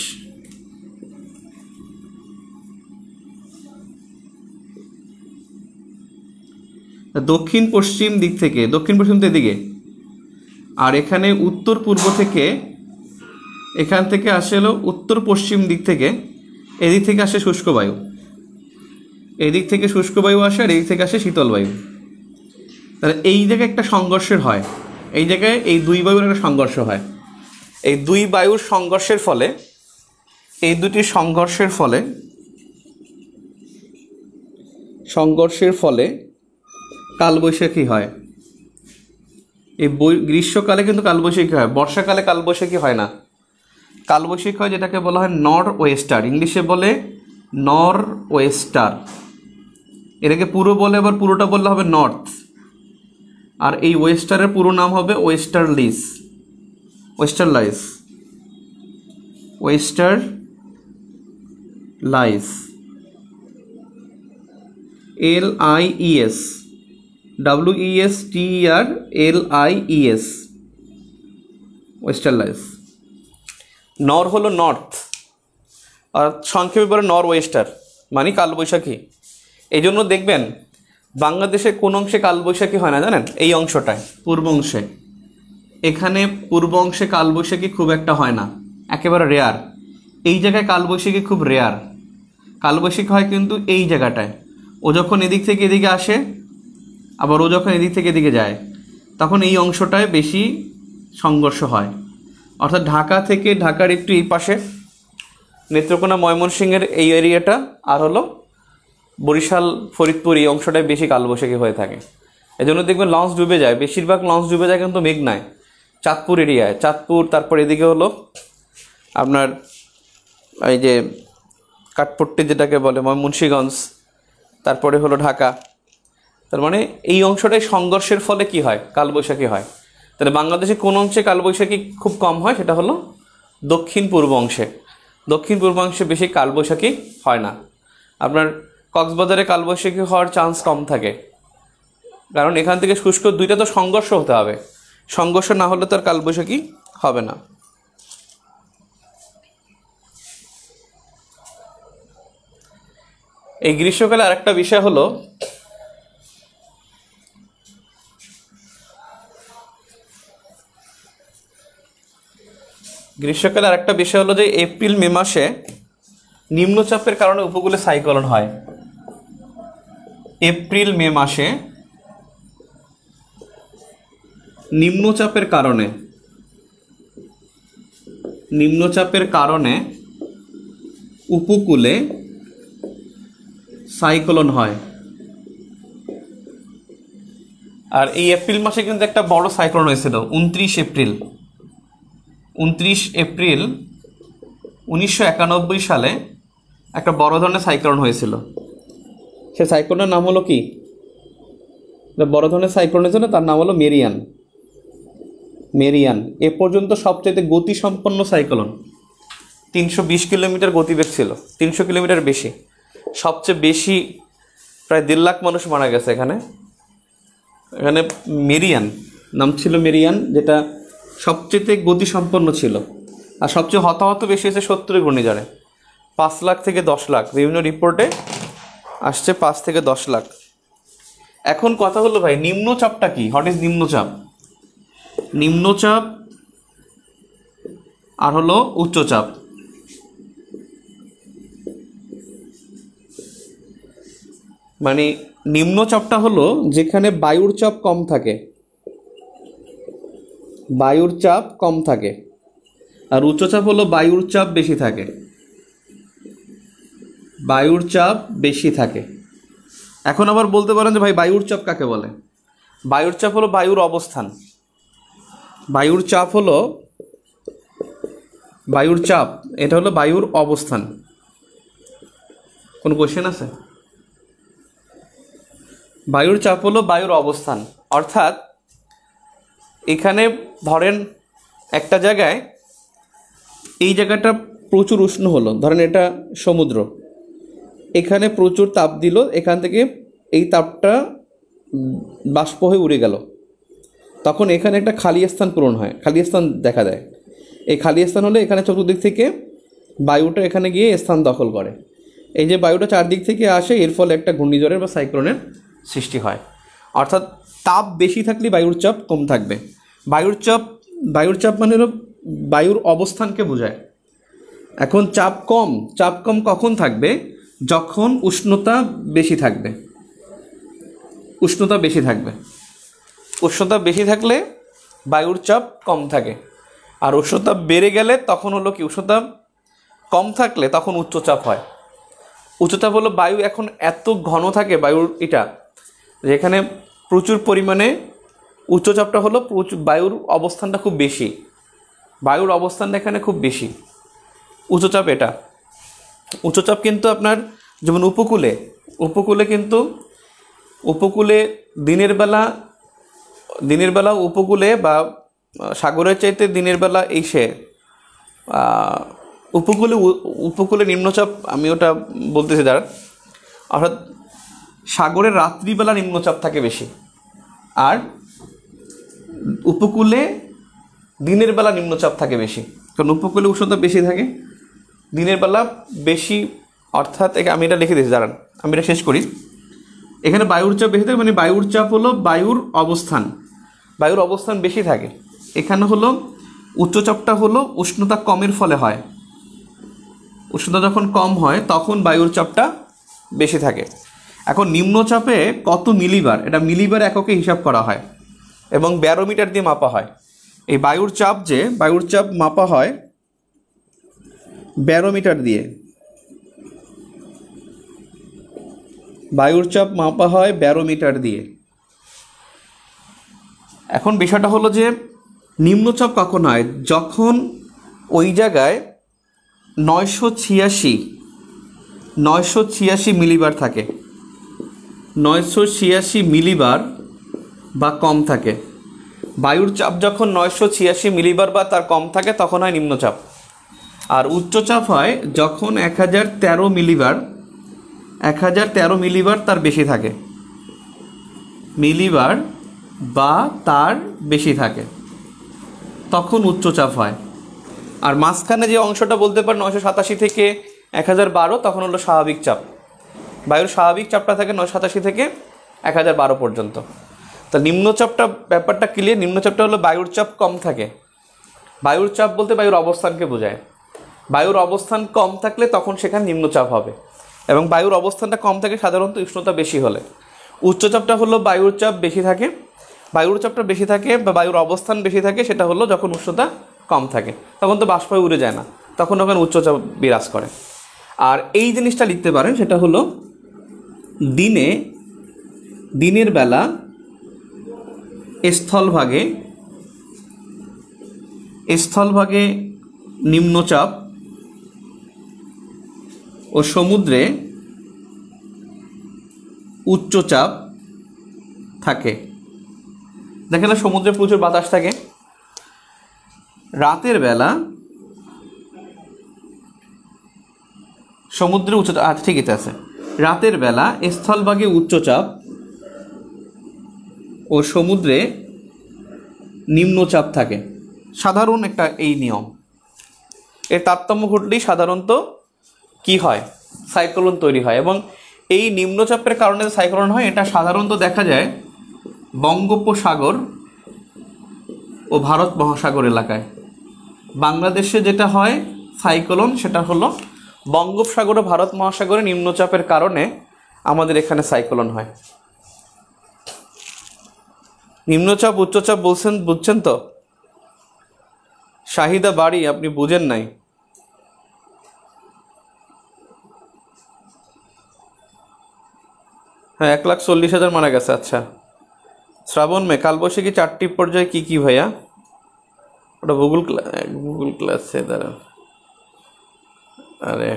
দক্ষিণ পশ্চিম দিক থেকে, দক্ষিণ পশ্চিম তো এদিকে, আর এখানে উত্তর পূর্ব থেকে, এখান থেকে আসে হলো উত্তর পশ্চিম দিক থেকে, এদিক থেকে আসে শুষ্ক বায়ু, এদিক থেকে শুষ্ক বায়ু আসে আর এদিক থেকে আসে শীতল বায়ু। তাহলে এই জায়গায় একটা সংঘর্ষের হয়, এই জায়গায় এই দুই বায়ুর একটা সংঘর্ষ হয়। এই দুই বায়ুর সংঘর্ষের ফলে, এই দুটি সংঘর্ষের ফলে সংঘর্ষের ফলে কালবৈশাখী হয়। এই গ্রীষ্মকালে কিন্তু কালবৈশাখী হয়, বর্ষাকালে কালবৈশাখী হয় না। কালবৈশাখী হয় যেটাকে বলা হয় নর ওয়েস্টার, ইংলিশে বলে নর ওয়েস্টার। এটাকে পুরো বলে, আবার পুরোটা বললে হবে নর্থ, আর এই ওয়েস্টারের পুরো নাম হবে westerlies, westerlies, westerlies, L I E S, W E S T E R L I E S, westerlies. নর হলো নর্থ, আর সংক্ষেপে বলে নর ওয়েস্টার, মানে কালবৈশাখী। এই জন্য দেখবেন বাংলাদেশের কোন অংশে কালবৈশাখী হয় না জানেন? এই অংশটায়, পূর্ব অংশে। এখানে পূর্ব অংশে কালবৈশাখী খুব একটা হয় না, একেবারে রেয়ার। এই জায়গায় কালবৈশাখী খুব রেয়ার। কালবৈশাখী হয় কিন্তু এই জায়গাটায়। ও যখন এদিক থেকে এদিকে আসে, আবার ও যখন এদিক থেকে এদিকে যায়, তখন এই অংশটায় বেশি সংঘর্ষ হয়। অর্থাৎ ঢাকা থেকে, ঢাকার একটু এই পাশে নেত্রকোনা ময়মনসিংহের এই এরিয়াটা, আর হলো বরিশাল ফরিদপুর এই অংশটায় বেশি কালবৈশাখী হয়ে থাকে। এই জন্য দেখবেন লঞ্চ ডুবে যায়, বেশিরভাগ লঞ্চ ডুবে যায় কিন্তু মেঘনায়, চাঁদপুর এরিয়ায়। চাঁদপুর, তারপর এদিকে হলো আপনার এই যে কাঠপট্টি যেটাকে বলে ময়মনসিংহগঞ্জ, তারপরে হলো ঢাকা। তার মানে এই অংশটায় সংঘর্ষের ফলে কি হয়? কালবৈশাখী হয়। তাহলে বাংলাদেশে কোন অংশে কালবৈশাখী খুব কম হয়? সেটা হলো দক্ষিণ পূর্ব অংশে। দক্ষিণ পূর্বাংশে বেশি কালবৈশাখী হয় না। আপনার কক্সবাজারে কালবৈশাখী হওয়ার চান্স কম থাকে, কারণ এখান থেকে শুষ্ক, দুইটা তো সংঘর্ষ হতে হবে, সংঘর্ষ না হলে তো আর কালবৈশাখী হবে না। এই গ্রীষ্মকালে আরেকটা বিষয় হলো, গ্রীষ্মকালে আরেকটা বিষয় হলো যে এপ্রিল মে মাসে নিম্নচাপের কারণে উপকূলে সাইক্লোন হয়। এপ্রিল মে মাসে নিম্নচাপের কারণে নিম্নচাপের কারণে উপকূলে সাইক্লোন হয়। আর এই এপ্রিল মাসে কিন্তু একটা বড় সাইক্লোন হয়েছিল, উনত্রিশ এপ্রিল উনত্রিশ এপ্রিল উনিশশো একানব্বই সালে একটা বড় ধরনের সাইক্লোন হয়েছিল। সে সাইক্লোনের নাম হলো কি? বড় ধরনের সাইক্লোন হয়েছিল, তার নাম হলো মেরিয়ান। মেরিয়ান এ পর্যন্ত সবচেয়ে গতিসম্পন্ন সাইক্লোন। তিনশো বিশ কিলোমিটার গতিবেগ ছিল, তিনশো কিলোমিটার বেশি। সবচেয়ে বেশি, প্রায় দেড় লাখ মানুষ মারা গেছে এখানে। এখানে মেরিয়ান নাম ছিল, মেরিয়ান, যেটা সবচেয়ে গতিসম্পন্ন ছিল। আর সবচেয়ে হতাহত বেশি হয়েছে সত্তরের ঘূর্ণিঝড়ে, পাঁচ লাখ থেকে দশ লাখ, বিভিন্ন রিপোর্টে আসছে পাঁচ থেকে দশ লাখ। এখন কথা হলো ভাই, নিম্নচাপটা কি? হোয়াট ইজ নিম্নচাপ? নিম্নচাপ আর হলো উচ্চচাপ। মানে নিম্নচাপটা হলো যেখানে বায়ুর চাপ কম থাকে, বায়ুর চাপ কম থাকে। আর উচ্চচাপ হলো বায়ুর চাপ বেশি থাকে, বায়ুর চাপ বেশি থাকে। এখন আবার বলতে পারেন যে ভাই বায়ুর চাপ কাকে বলে? বায়ুর চাপ হলো বায়ুর অবস্থান। বায়ুর চাপ হলো বায়ুর চাপ এটা হলো বায়ুর অবস্থান। কোন কোশ্চেন আছে? বায়ুর চাপ হলো বায়ুর অবস্থান। অর্থাৎ এখানে ধরেন একটা জায়গায়, এই জায়গাটা প্রচুর উষ্ণ হলো, ধরেন এটা সমুদ্র, এখানে প্রচুর তাপ দিল, এখান থেকে এই তাপটা বাষ্প হয়ে উড়ে গেল, তখন এখানে একটা খালি স্থান পূরণ হয়, খালি স্থান দেখা দেয়। এই খালি স্থান হলে এখানে চতুর্দিক থেকে বায়ুটা এখানে গিয়ে স্থান দখল করে। এই যে বায়ুটা চারদিক থেকে আসে, এর ফলে একটা ঘূর্ণিঝড়ের বা সাইক্লোনের সৃষ্টি হয়। অর্থাৎ তাপ বেশি থাকলে বায়ুর চাপ কম থাকবে। বায়ুর চাপ বায়ুর চাপ মানে হলো বায়ুর অবস্থানকে বোঝায়। এখন চাপ কম চাপ কম কখন থাকবে? যখন উষ্ণতা বেশি থাকবে। উষ্ণতা বেশি থাকবে উষ্ণতা বেশি থাকলে বায়ুর চাপ কম থাকে। আর উষ্ণতা বেড়ে গেলে তখন হলো কি, উষ্ণতা কম থাকলে তখন উচ্চচাপ হয়। উচ্চচাপ হলো বায়ু এখন এত ঘন থাকে বায়ুর এটা, যেখানে প্রচুর পরিমাণে উচ্চচাপটা হলো প্রচুর, বায়ুর অবস্থানটা খুব বেশি, বায়ুর অবস্থানটা এখানে খুব বেশি উচ্চচাপ এটা। উচ্চচাপ কিন্তু আপনার যেমন উপকূলে উপকূলে কিন্তু উপকূলে দিনের বেলা দিনের বেলা উপকূলে বা সাগরের চাইতে দিনের বেলা এসে উপকূলে উপকূলে নিম্নচাপ, আমি ওটা বলতেছি দাঁড়ান, অর্থাৎ সাগরের রাত্রিবেলা নিম্নচাপ থাকে বেশি, আর উপকূলে দিনের বেলা নিম্নচাপ থাকে বেশি। কারণ উপকূলে উষ্ণতা বেশি থাকে, দিনের বেলা বেশি, অর্থাৎ আমি এটা লিখে দিয়েছি দাঁড়ান, আমি এটা শেষ করি। এখানে বায়ুর চাপ বেশি থাকে মানে বায়ুর চাপ হলো বায়ুর অবস্থান, বায়ুর অবস্থান বেশি থাকে। এখানে হলো উচ্চচাপটা হলো উষ্ণতা কমের ফলে হয়, উষ্ণতা যখন কম হয় তখন বায়ুর চাপটা বেশি থাকে। এখন নিম্নচাপে কত মিলিবার, এটা মিলিবার এককে হিসাব করা হয় এবং ব্যারোমিটার দিয়ে মাপা হয়। এই বায়ুর চাপ যে বায়ুর চাপ মাপা হয় ব্যারোমিটার দিয়ে, বায়ুর চাপ মাপা হয় ব্যারোমিটার দিয়ে। এখন বিষয়টা হলো যে নিম্নচাপ কখন হয়? যখন ওই জায়গায় নয়শো ছিয়াশি নয়শো ছিয়াশি মিলিবার থাকে, নয়শো ছিয়াশি মিলিবার বা কম থাকে। বায়ুর চাপ যখন নয়শো ছিয়াশি মিলিবার বা তার কম থাকে তখন হয় নিম্নচাপ। আর উচ্চচাপ হয় যখন এক হাজার তেরো মিলিবার এক হাজার তেরো মিলিবার তার বেশি থাকে, মিলিবার বা তার বেশি থাকে, তখন উচ্চচাপ হয়। আর মাঝখানে যে অংশটা বলতে পারেন নয়শো সাতাশি থেকে এক হাজার বারো, তখন হলো স্বাভাবিক চাপ। বায়ুর স্বাভাবিক চাপটা থাকে নয়শো সাতাশি থেকে এক হাজার বারো পর্যন্ত। তা নিম্নচাপটা ব্যাপারটা ক্লিয়ার। নিম্নচাপটা হলো বায়ুর চাপ কম থাকে। বায়ুর চাপ বলতে বায়ুর অবস্থানকে বোঝায়। বায়ুর অবস্থান কম থাকলে তখন সেখানে নিম্নচাপ হবে, এবং বায়ুর অবস্থানটা কম থাকে সাধারণত উষ্ণতা বেশি হলে। উচ্চচাপটা হলো বায়ুর চাপ বেশি থাকে, বায়ুর চাপটা বেশি থাকে বা বায়ুর অবস্থান বেশি থাকে, সেটা হলো যখন উষ্ণতা কম থাকে, তখন তো বাষ্প উড়ে যায় না, তখন ওখানে উচ্চচাপ বিরাজ করে। আর এই জিনিসটা লিখতে পারেন, সেটা হলো দিনে দিনের বেলা স্থলভাগে স্থলভাগে নিম্নচাপ ও সমুদ্রে উচ্চচাপ থাকে। দেখেন না, সমুদ্রে প্রচুর বাতাস থাকে। রাতের বেলা সমুদ্রে উচ্চচাপ, আচ্ছা ঠিকই আছে, রাতের বেলা স্থলভাগে উচ্চচাপ ও সমুদ্রে নিম্নচাপ থাকে। সাধারণ একটা এই নিয়ম। এর তারতম্য ঘটলেই সাধারণত কি হয়? সাইক্লোন তৈরি হয়। এবং এই নিম্নচাপের কারণে যে সাইক্লোন হয়, এটা সাধারণত দেখা যায় বঙ্গোপসাগর ও ভারত মহাসাগর এলাকায়। বাংলাদেশে যেটা হয় সাইক্লোন, সেটা হলো বঙ্গোপসাগর ও ভারত মহাসাগরে নিম্নচাপের কারণে আমাদের এখানে সাইক্লোন হয়। নিম্নচাপ উচ্চচাপ বলছেন, বুঝছেন তো? শাহিদা বাড়ি, আপনি বুঝেন নাই। হ্যাঁ, এক লাখ চল্লিশ হাজার মারা গেছে। আচ্ছা, শ্রাবণ মে কালবৈশাখী চারটি পর্যায়ে কি কি ভাইয়া? ওটা গুগল গুগল ক্লাসে দাঁড়া। আরে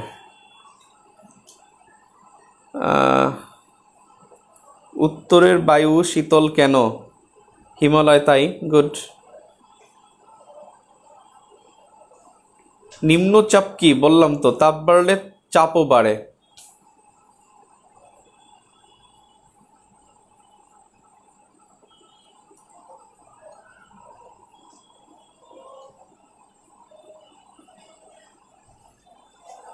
উত্তরের বায়ু শীতল কেন? হিমালয় তাই। গুড। নিম্নচাপ কি? বললাম তো, তাপ বাড়লে চাপও বাড়ে।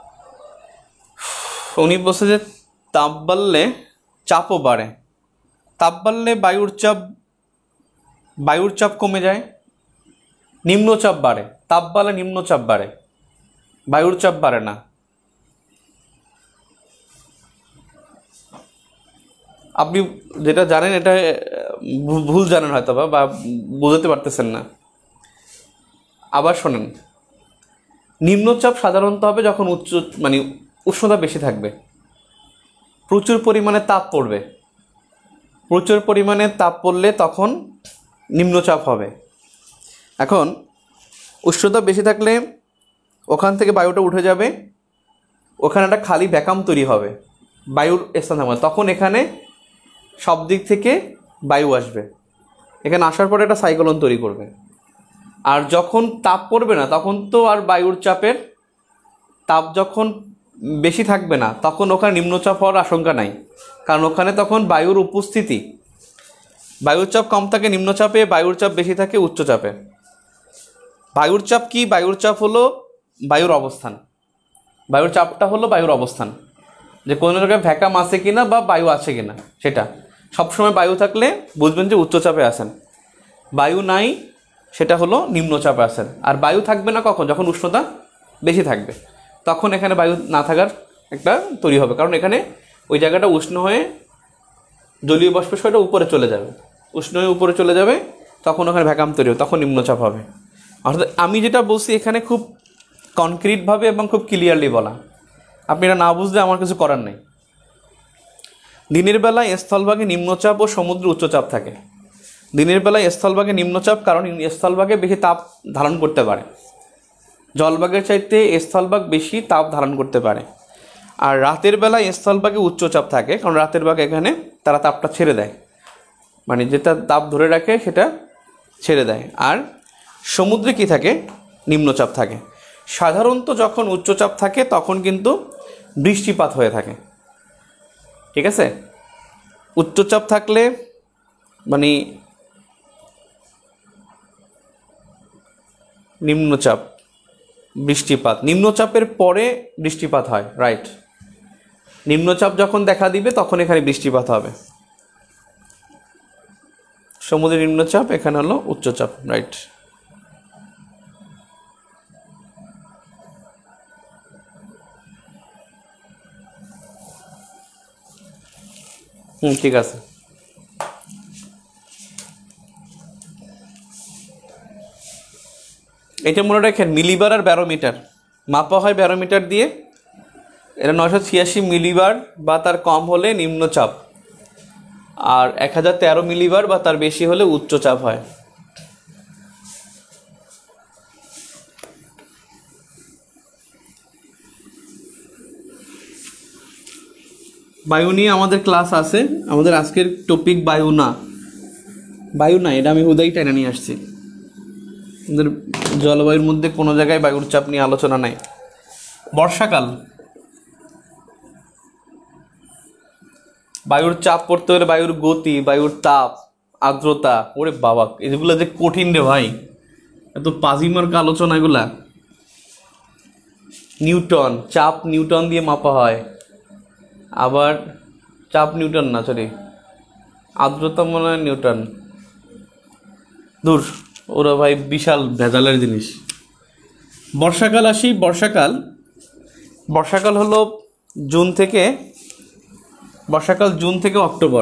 উনি বলছে যে তাপ বাড়লে চাপও বাড়ে। তাপ বাড়লে বায়ুর চাপ বায়ুর চাপ কমে যায়, নিম্নচাপ বাড়ে। তাপ বাড়লে নিম্নচাপ বাড়ে, বায়ুর চাপ বাড়ে না। আপনি যেটা জানেন এটা ভুল জানেন হয়তো বা বুঝতে পারতেছেন না। আবার শোনেন, নিম্নচাপ সাধারণত হবে যখন উচ্চ মানে উষ্ণতা বেশি থাকবে, প্রচুর পরিমাণে তাপ পড়বে। প্রচুর পরিমাণে তাপ পড়লে তখন নিম্নচাপ হবে। এখন উষ্ণতা বেশি থাকলে ওখান থেকে বায়ুটা উঠে যাবে, ওখানে একটা খালি ভ্যাকাম তৈরি হবে, বায়ুর স্থান থাকবে, তখন এখানে সব দিক থেকে বায়ু আসবে, এখানে আসার পরে একটা সাইক্লোন তৈরি করবে। আর যখন তাপ পড়বে না তখন তো আর বায়ুর চাপের তাপ যখন বেশি থাকবে না তখন ওখানে নিম্নচাপ হওয়ার আশঙ্কা নাই, কারণ ওখানে তখন বায়ুর উপস্থিতি। বায়ুর চাপ কম থাকে নিম্নচাপে, বায়ুর চাপ বেশি থাকে উচ্চচাপে। বায়ুর চাপ কি? বায়ুর চাপ হলো বায়ুর অবস্থান। বায়ুর চাপটা হলো বায়ুর অবস্থান, যে কোনো জায়গায় ভ্যাকাম আছে কিনা বা বায়ু আছে কিনা সেটা। সবসময় বায়ু থাকলে বুঝবেন যে উচ্চচাপে আছেন, বায়ু নাই সেটা হলো নিম্নচাপে আছেন। আর বায়ু থাকবে না কখন? যখন উষ্ণতা বেশি থাকবে, তখন এখানে বায়ু না থাকার একটা তৈরি হবে, কারণ এখানে ওই জায়গাটা উষ্ণ হয়ে জলীয় বাষ্পের সঙ্গে উপরে চলে যাবে, উষ্ণ হয়ে উপরে চলে যাবে, তখন ওখানে ভ্যাকাম তৈরি হবে, তখন নিম্নচাপ হবে। অর্থাৎ আমি যেটা বলছি এখানে খুব কনক্রিটভাবে এবং খুব ক্লিয়ারলি বলা, আপনি এটা না বুঝলে আমার কিছু করার নেই। দিনের বেলায় স্থলভাগে নিম্নচাপ ও সমুদ্রে উচ্চচাপ থাকে। দিনের বেলায় স্থলভাগে নিম্নচাপ, কারণ স্থলভাগে বেশি তাপ ধারণ করতে পারে, জলভাগের চাইতে স্থলভাগ বেশি তাপ ধারণ করতে পারে। আর রাতের বেলায় স্থলভাগে উচ্চচাপ থাকে, কারণ রাতের ভাগে এখানে তারা তাপটা ছেড়ে দেয়, মানে যেটা তাপ ধরে রাখে সেটা ছেড়ে দেয়। আর সমুদ্রে কি থাকে? নিম্নচাপ থাকে। সাধারণত যখন উচ্চচাপ থাকে তখন কিন্তু বৃষ্টিপাত হয়ে থাকে, ঠিক আছে? উচ্চচাপ থাকলে মানে নিম্নচাপ, বৃষ্টিপাত, নিম্নচাপের পরে বৃষ্টিপাত হয়, রাইট। নিম্নচাপ যখন দেখা দিবে তখন এখানে বৃষ্টিপাত হবে। সমুদ্রের নিম্নচাপ, এখানে হলো উচ্চচাপ, রাইট। হুম, ঠিক আছে। এটা মনে রাখেন, মিলিবার আর ব্যারোমিটার মাপা হয় ব্যারোমিটার দিয়ে। এটা নয়শো ছিয়াশি মিলিবার বা তার কম হলে নিম্নচাপ, আর এক হাজার তেরো মিলিবার বা তার বেশি হলে উচ্চচাপ হয়। বায়ু নিয়ে আমাদের ক্লাস আছে, আমাদের আজকের টপিক বায়ু না, বায়ু না, এটা আমি হুদাই টেনে নিয়ে আসছি। আমাদের জলবায়ুর মধ্যে কোনো জায়গায় বায়ুর চাপ নিয়ে আলোচনা নাই। বর্ষাকাল, বায়ুর চাপ পড়তে হলে বায়ুর গতি, বায়ুর তাপ, আর্দ্রতা, ওরে বাবা এগুলো যে কঠিন রে ভাই, এত পাজিমার্কা আলোচনা এগুলা। নিউটন, চাপ নিউটন দিয়ে মাপা হয়, আবার চাপ নিউটন না, সরি আর্দ্রতা মনে হয় নিউটন। দূর, ওরা ভাই বিশাল ভেজালের জিনিস। বর্ষাকাল আসি, বর্ষাকাল বর্ষাকাল হলো জুন থেকে, বর্ষাকাল জুন থেকে অক্টোবর।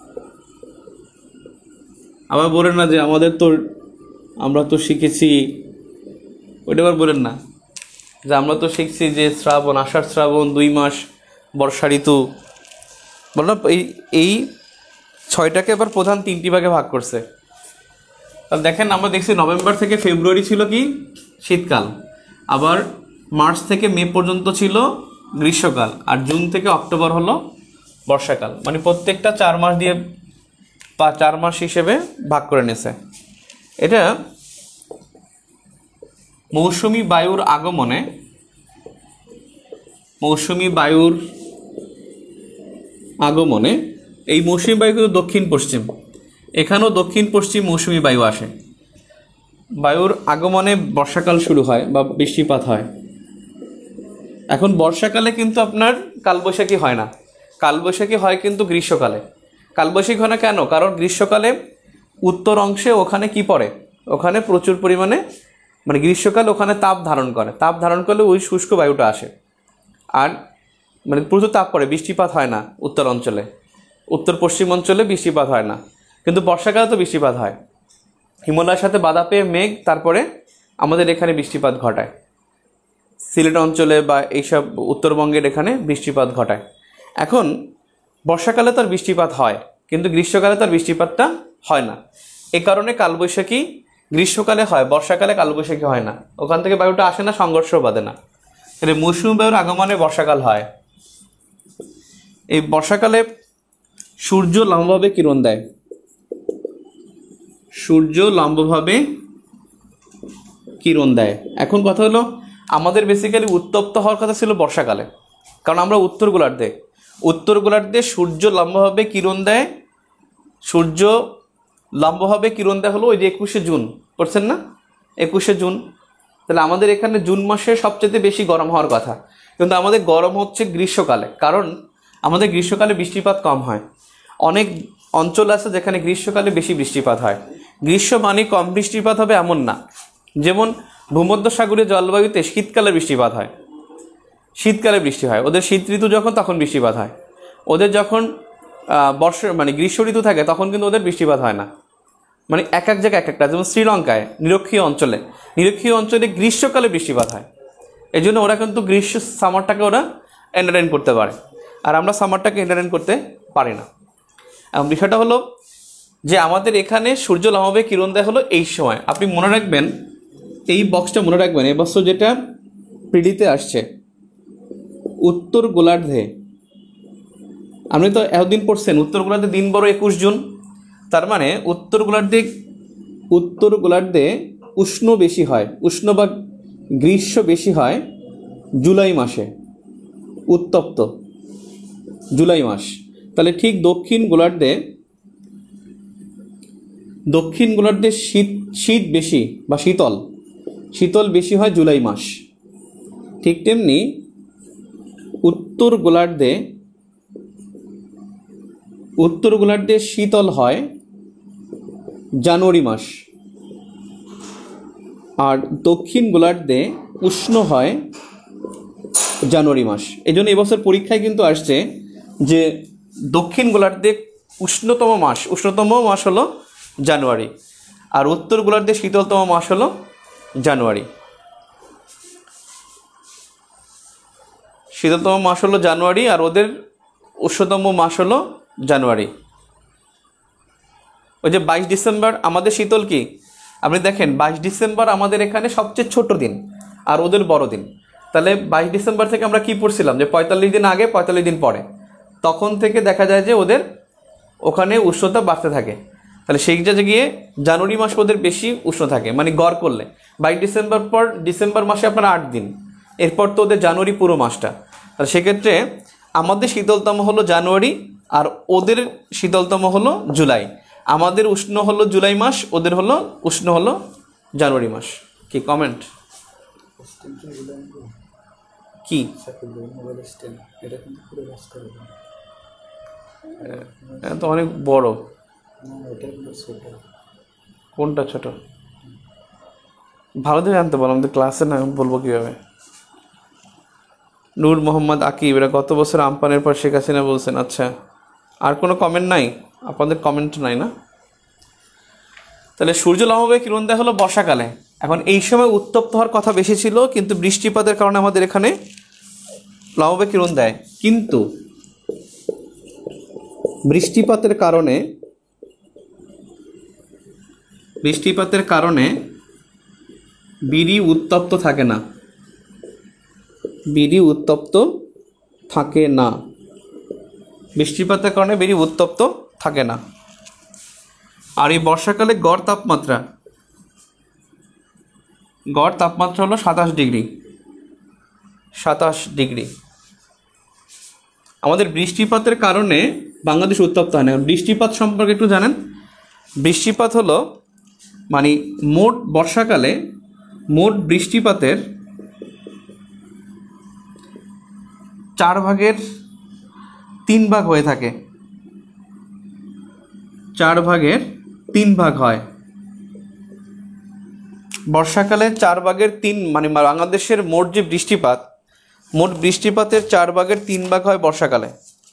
আবার বলেন না যে আমাদের তো, আমরা তো শিখেছি, ওইটা আবার বলেন না যে আমরা তো শিখছি যে শ্রাবণ, আষাঢ় শ্রাবণ দুই মাস বর্ষা ঋতু। বললাম এই এই ছয়টাকে এবার প্রধান তিনটি ভাগে ভাগ করছে। তাহলে দেখেন, আমরা দেখছি নভেম্বর থেকে ফেব্রুয়ারি ছিল কি শীতকাল, আবার মার্চ থেকে মে পর্যন্ত ছিল গ্রীষ্মকাল, আর জুন থেকে অক্টোবর হলো বর্ষাকাল। মানে প্রত্যেকটা চার মাস দিয়ে বা চার মাস হিসেবে ভাগ করে নিয়েছে। এটা মৌসুমি বায়ুর আগমনে, মৌসুমি বায়ুর আগমনে এই মৌসুমি বায়ু কিন্তু দক্ষিণ পশ্চিম, এখানেও দক্ষিণ পশ্চিম মৌসুমি বায়ু আসে। বায়ুর আগমনে বর্ষাকাল শুরু হয় বা বৃষ্টিপাত হয়। এখন বর্ষাকালে কিন্তু আপনার কালবৈশাখী হয় না, কালবৈশাখী হয় কিন্তু গ্রীষ্মকালে, কালবৈশাখী হয় না কেন? কারণ গ্রীষ্মকালে উত্তর অংশে ওখানে কি পড়ে, ওখানে প্রচুর পরিমাণে মানে গ্রীষ্মকালে ওখানে তাপ ধারণ করে, তাপ ধারণ করলে ওই শুষ্ক বায়ুটা আসে, আর মানে প্রচুর তাপ পড়ে, বৃষ্টিপাত হয় না উত্তর অঞ্চলে, উত্তর পশ্চিম অঞ্চলে বৃষ্টিপাত হয় না। কিন্তু বর্ষাকালে তো বৃষ্টিপাত হয়, হিমালয়ের সাথে বাধা পেয়ে মেঘ তারপরে আমাদের এখানে বৃষ্টিপাত ঘটায়, সিলেট অঞ্চলে বা এইসব উত্তরবঙ্গের এখানে বৃষ্টিপাত ঘটায়। এখন বর্ষাকালে তার বৃষ্টিপাত হয়, কিন্তু গ্রীষ্মকালে তার বৃষ্টিপাতটা হয় না। এ কারণে কালবৈশাখী গ্রীষ্মকালে হয়, বর্ষাকালে কালবৈশাখী হয় না, ওখান থেকে বায়ুটা আসে না, সংঘর্ষ বাঁধে না। এটা মৌসুমী বায়ুর আগমনে বর্ষাকাল হয়। এই বর্ষাকালে সূর্য লম্বভাবে কিরণ দেয়, সূর্য লম্বভাবে কিরণ দেয়। এখন কথা হলো, আমাদের বেসিক্যালি উত্তপ্ত হওয়ার কথা ছিল বর্ষাকালে, কারণ আমরা উত্তর গোলার্ধে, উত্তর গোলার্ধে সূর্য লম্বভাবে কিরণ দেয়। সূর্য লম্বভাবে কিরণ দেয় হলো ওই যে একুশে জুন, পড়ছেন না, একুশে জুন। তাহলে আমাদের এখানে জুন মাসে সবচেয়ে বেশি গরম হওয়ার কথা, কিন্তু আমাদের গরম হচ্ছে গ্রীষ্মকালে, কারণ আমাদের গ্রীষ্মকালে বৃষ্টিপাত কম হয়। অনেক অঞ্চল আছে যেখানে গ্রীষ্মকালে বেশি বৃষ্টিপাত হয়। গ্রীষ্ম মানে কম বৃষ্টিপাত হবে এমন না, যেমন ভূমধ্যসাগরীয় জলবায়ুতে শীতকালে বৃষ্টিপাত হয়, শীতকালে বৃষ্টি হয়, ওদের শীত ঋতু যখন তখন বৃষ্টিপাত হয়। ওদের যখন বর্ষ মানে গ্রীষ্ম ঋতু থাকে তখন কিন্তু ওদের বৃষ্টিপাত হয় না, মানে এক এক জায়গায় এক একটা। যেমন শ্রীলঙ্কায় নিরক্ষীয় অঞ্চলে, নিরক্ষীয় অঞ্চলে গ্রীষ্মকালে বৃষ্টিপাত হয়, এই জন্য ওরা কিন্তু গ্রীষ্ম সামারটাকে ওরা এন্টারটেইন করতে পারে, আর আমরা সামারটাকে এন্টারটেইন করতে পারি না। এবং বিষয়টা হলো যে আমাদের এখানে সূর্য লম্বভাবে কিরণ দেয় হলো এই সময়। আপনি মনে রাখবেন, এই বক্সটা মনে রাখবেন, এবছর যেটা পিডিতে আসছে উত্তর গোলার্ধে, আপনি তো এতদিন পড়ছেন উত্তর গোলার্ধে দিন বড় একুশ জুন, তার মানে উত্তর গোলার্ধে উত্তর গোলার্ধে উষ্ণ বেশি হয়, উষ্ণ বা গ্রীষ্ম বেশি হয় জুলাই মাসে, উত্তপ্ত জুলাই মাস। তাহলে ঠিক দক্ষিণ গোলার্ধে দক্ষিণ গোলার্ধে শীত শীত বেশি বা শীতল শীতল বেশি হয় জুলাই মাস। ঠিক তেমনি উত্তর গোলার্ধে উত্তর গোলার্ধে শীতল হয় জানুয়ারি মাস, আর দক্ষিণ গোলার্ধে উষ্ণ হয় জানুয়ারি মাস। এই জন্য এবছর পরীক্ষায় কিন্তু আসছে যে দক্ষিণ গোলার্ধে উষ্ণতম মাস উষ্ণতম মাস হলো জানুয়ারি, আর উত্তর গোলার্ধে শীতলতম মাস হলো জানুয়ারি। শীতলতম মাস হলো জানুয়ারি, আর ওদের উষ্ণতম মাস হলো জানুয়ারি। ওই যে বাইশ ডিসেম্বর আমাদের শীতল কি, আপনি দেখেন বাইশ ডিসেম্বর আমাদের এখানে সবচেয়ে ছোট দিন আর ওদের বড় দিন। তাহলে বাইশ ডিসেম্বর থেকে আমরা কি পড়ছিলাম যে পঁয়তাল্লিশ দিন আগে পঁয়তাল্লিশ দিন পরে, তখন থেকে দেখা যায় যে ওদের ওখানে উষ্ণতা বাড়তে থাকে। তাহলে সেই জায়গায় গিয়ে জানুয়ারি মাস ওদের বেশি উষ্ণ থাকে, মানে গড় করলে বাইশ ডিসেম্বর পর ডিসেম্বর মাসে আপনার আট দিন, এরপর তো ওদের জানুয়ারি পুরো মাসটা। তাহলে সেক্ষেত্রে আমাদের শীতলতম হলো জানুয়ারি আর ওদের শীতলতম হলো জুলাই। আমাদের উষ্ণ হলো জুলাই মাস, ওদের হলো উষ্ণ হলো জানুয়ারি মাস। কি কমেন্ট কি? এটা তো অনেক বড়। কোনটা ছোট? ভালো করে জানতে বলো, আমাদের ক্লাসে না বলবো কিভাবে। নূর মোহাম্মদ আকিব, এরা গত বছর আমপানের পর শেখ হাসিনা বলছেন। আচ্ছা, আর কোনো কমেন্ট নাই? আপনাদের কমেন্ট নাই না? তাহলে সূর্য লম্বভাবে কিরণ দেয় হলো বর্ষাকালে। এখন এই সময় উত্তপ্ত হওয়ার কথা বেশি ছিল, কিন্তু বৃষ্টিপাতের কারণে আমাদের এখানে লম্বভাবে কিরণ দেয়। কিন্তু বৃষ্টিপাতের কারণে বৃষ্টিপাতের কারণে বিড়ি উত্তপ্ত থাকে না, বিড়ি উত্তপ্ত থাকে না বৃষ্টিপাতের কারণে বিড়ি উত্তপ্ত থাকে না। আর এই বর্ষাকালে গড় তাপমাত্রা গড় তাপমাত্রা হলো সাতাশ ডিগ্রি সাতাশ ডিগ্রি। আমাদের বৃষ্টিপাতের কারণে বাংলাদেশ উত্তপ্ত হয় না। বৃষ্টিপাত সম্পর্কে একটু জানেন? বৃষ্টিপাত হলো মানে মোট বর্ষাকালে মোট বৃষ্টিপাতের চার ভাগের তিন ভাগ হয়ে থাকে। চার ভাগের তিন ভাগ হয়। বর্ষাকালে চার ভাগের তিন মানে বাংলাদেশের মোট যে বৃষ্টিপাত, মোট বৃষ্টিপাতের চার ভাগের তিন ভাগ হয় বর্ষাকালে।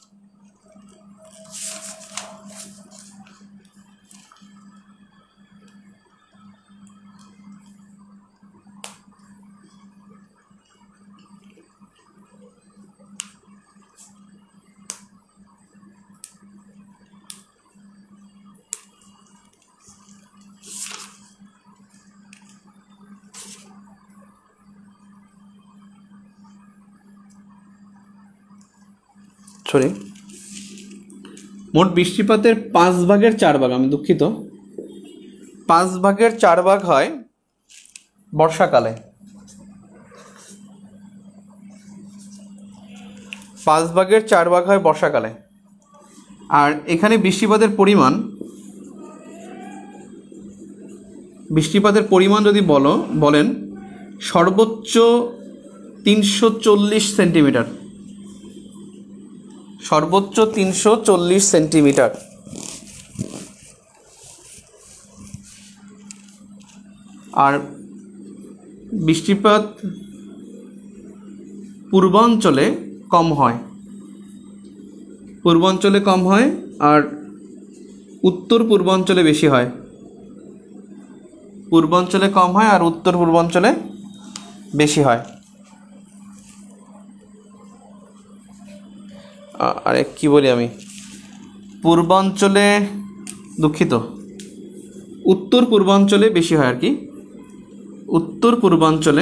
সরি, মোট বৃষ্টিপাতের পাঁচ ভাগের চার ভাগ, আমি দুঃখিত, পাঁচ ভাগের চার ভাগ হয় বর্ষাকালে। পাঁচ ভাগের চার ভাগ হয় বর্ষাকালে। আর এখানে বৃষ্টিপাতের পরিমাণ বৃষ্টিপাতের পরিমাণ যদি বলো বলেন সর্বোচ্চ তিনশো চল্লিশ সেন্টিমিটার, সর্বোচ্চ তিনশো চল্লিশ সেন্টিমিটার। আর বৃষ্টিপাত পূর্বাঞ্চলে কম হয়, পূর্বাঞ্চলে কম হয় আর উত্তর পূর্বাঞ্চলে বেশি হয়। পূর্বাঞ্চলে কম হয় আর উত্তর পূর্বাঞ্চলে বেশি হয়। আরে কি বলি আমি, পূর্বাঞ্চলে, দুঃখিত, উত্তর পূর্বাঞ্চলে বেশি হয় আর কি, উত্তর পূর্বাঞ্চলে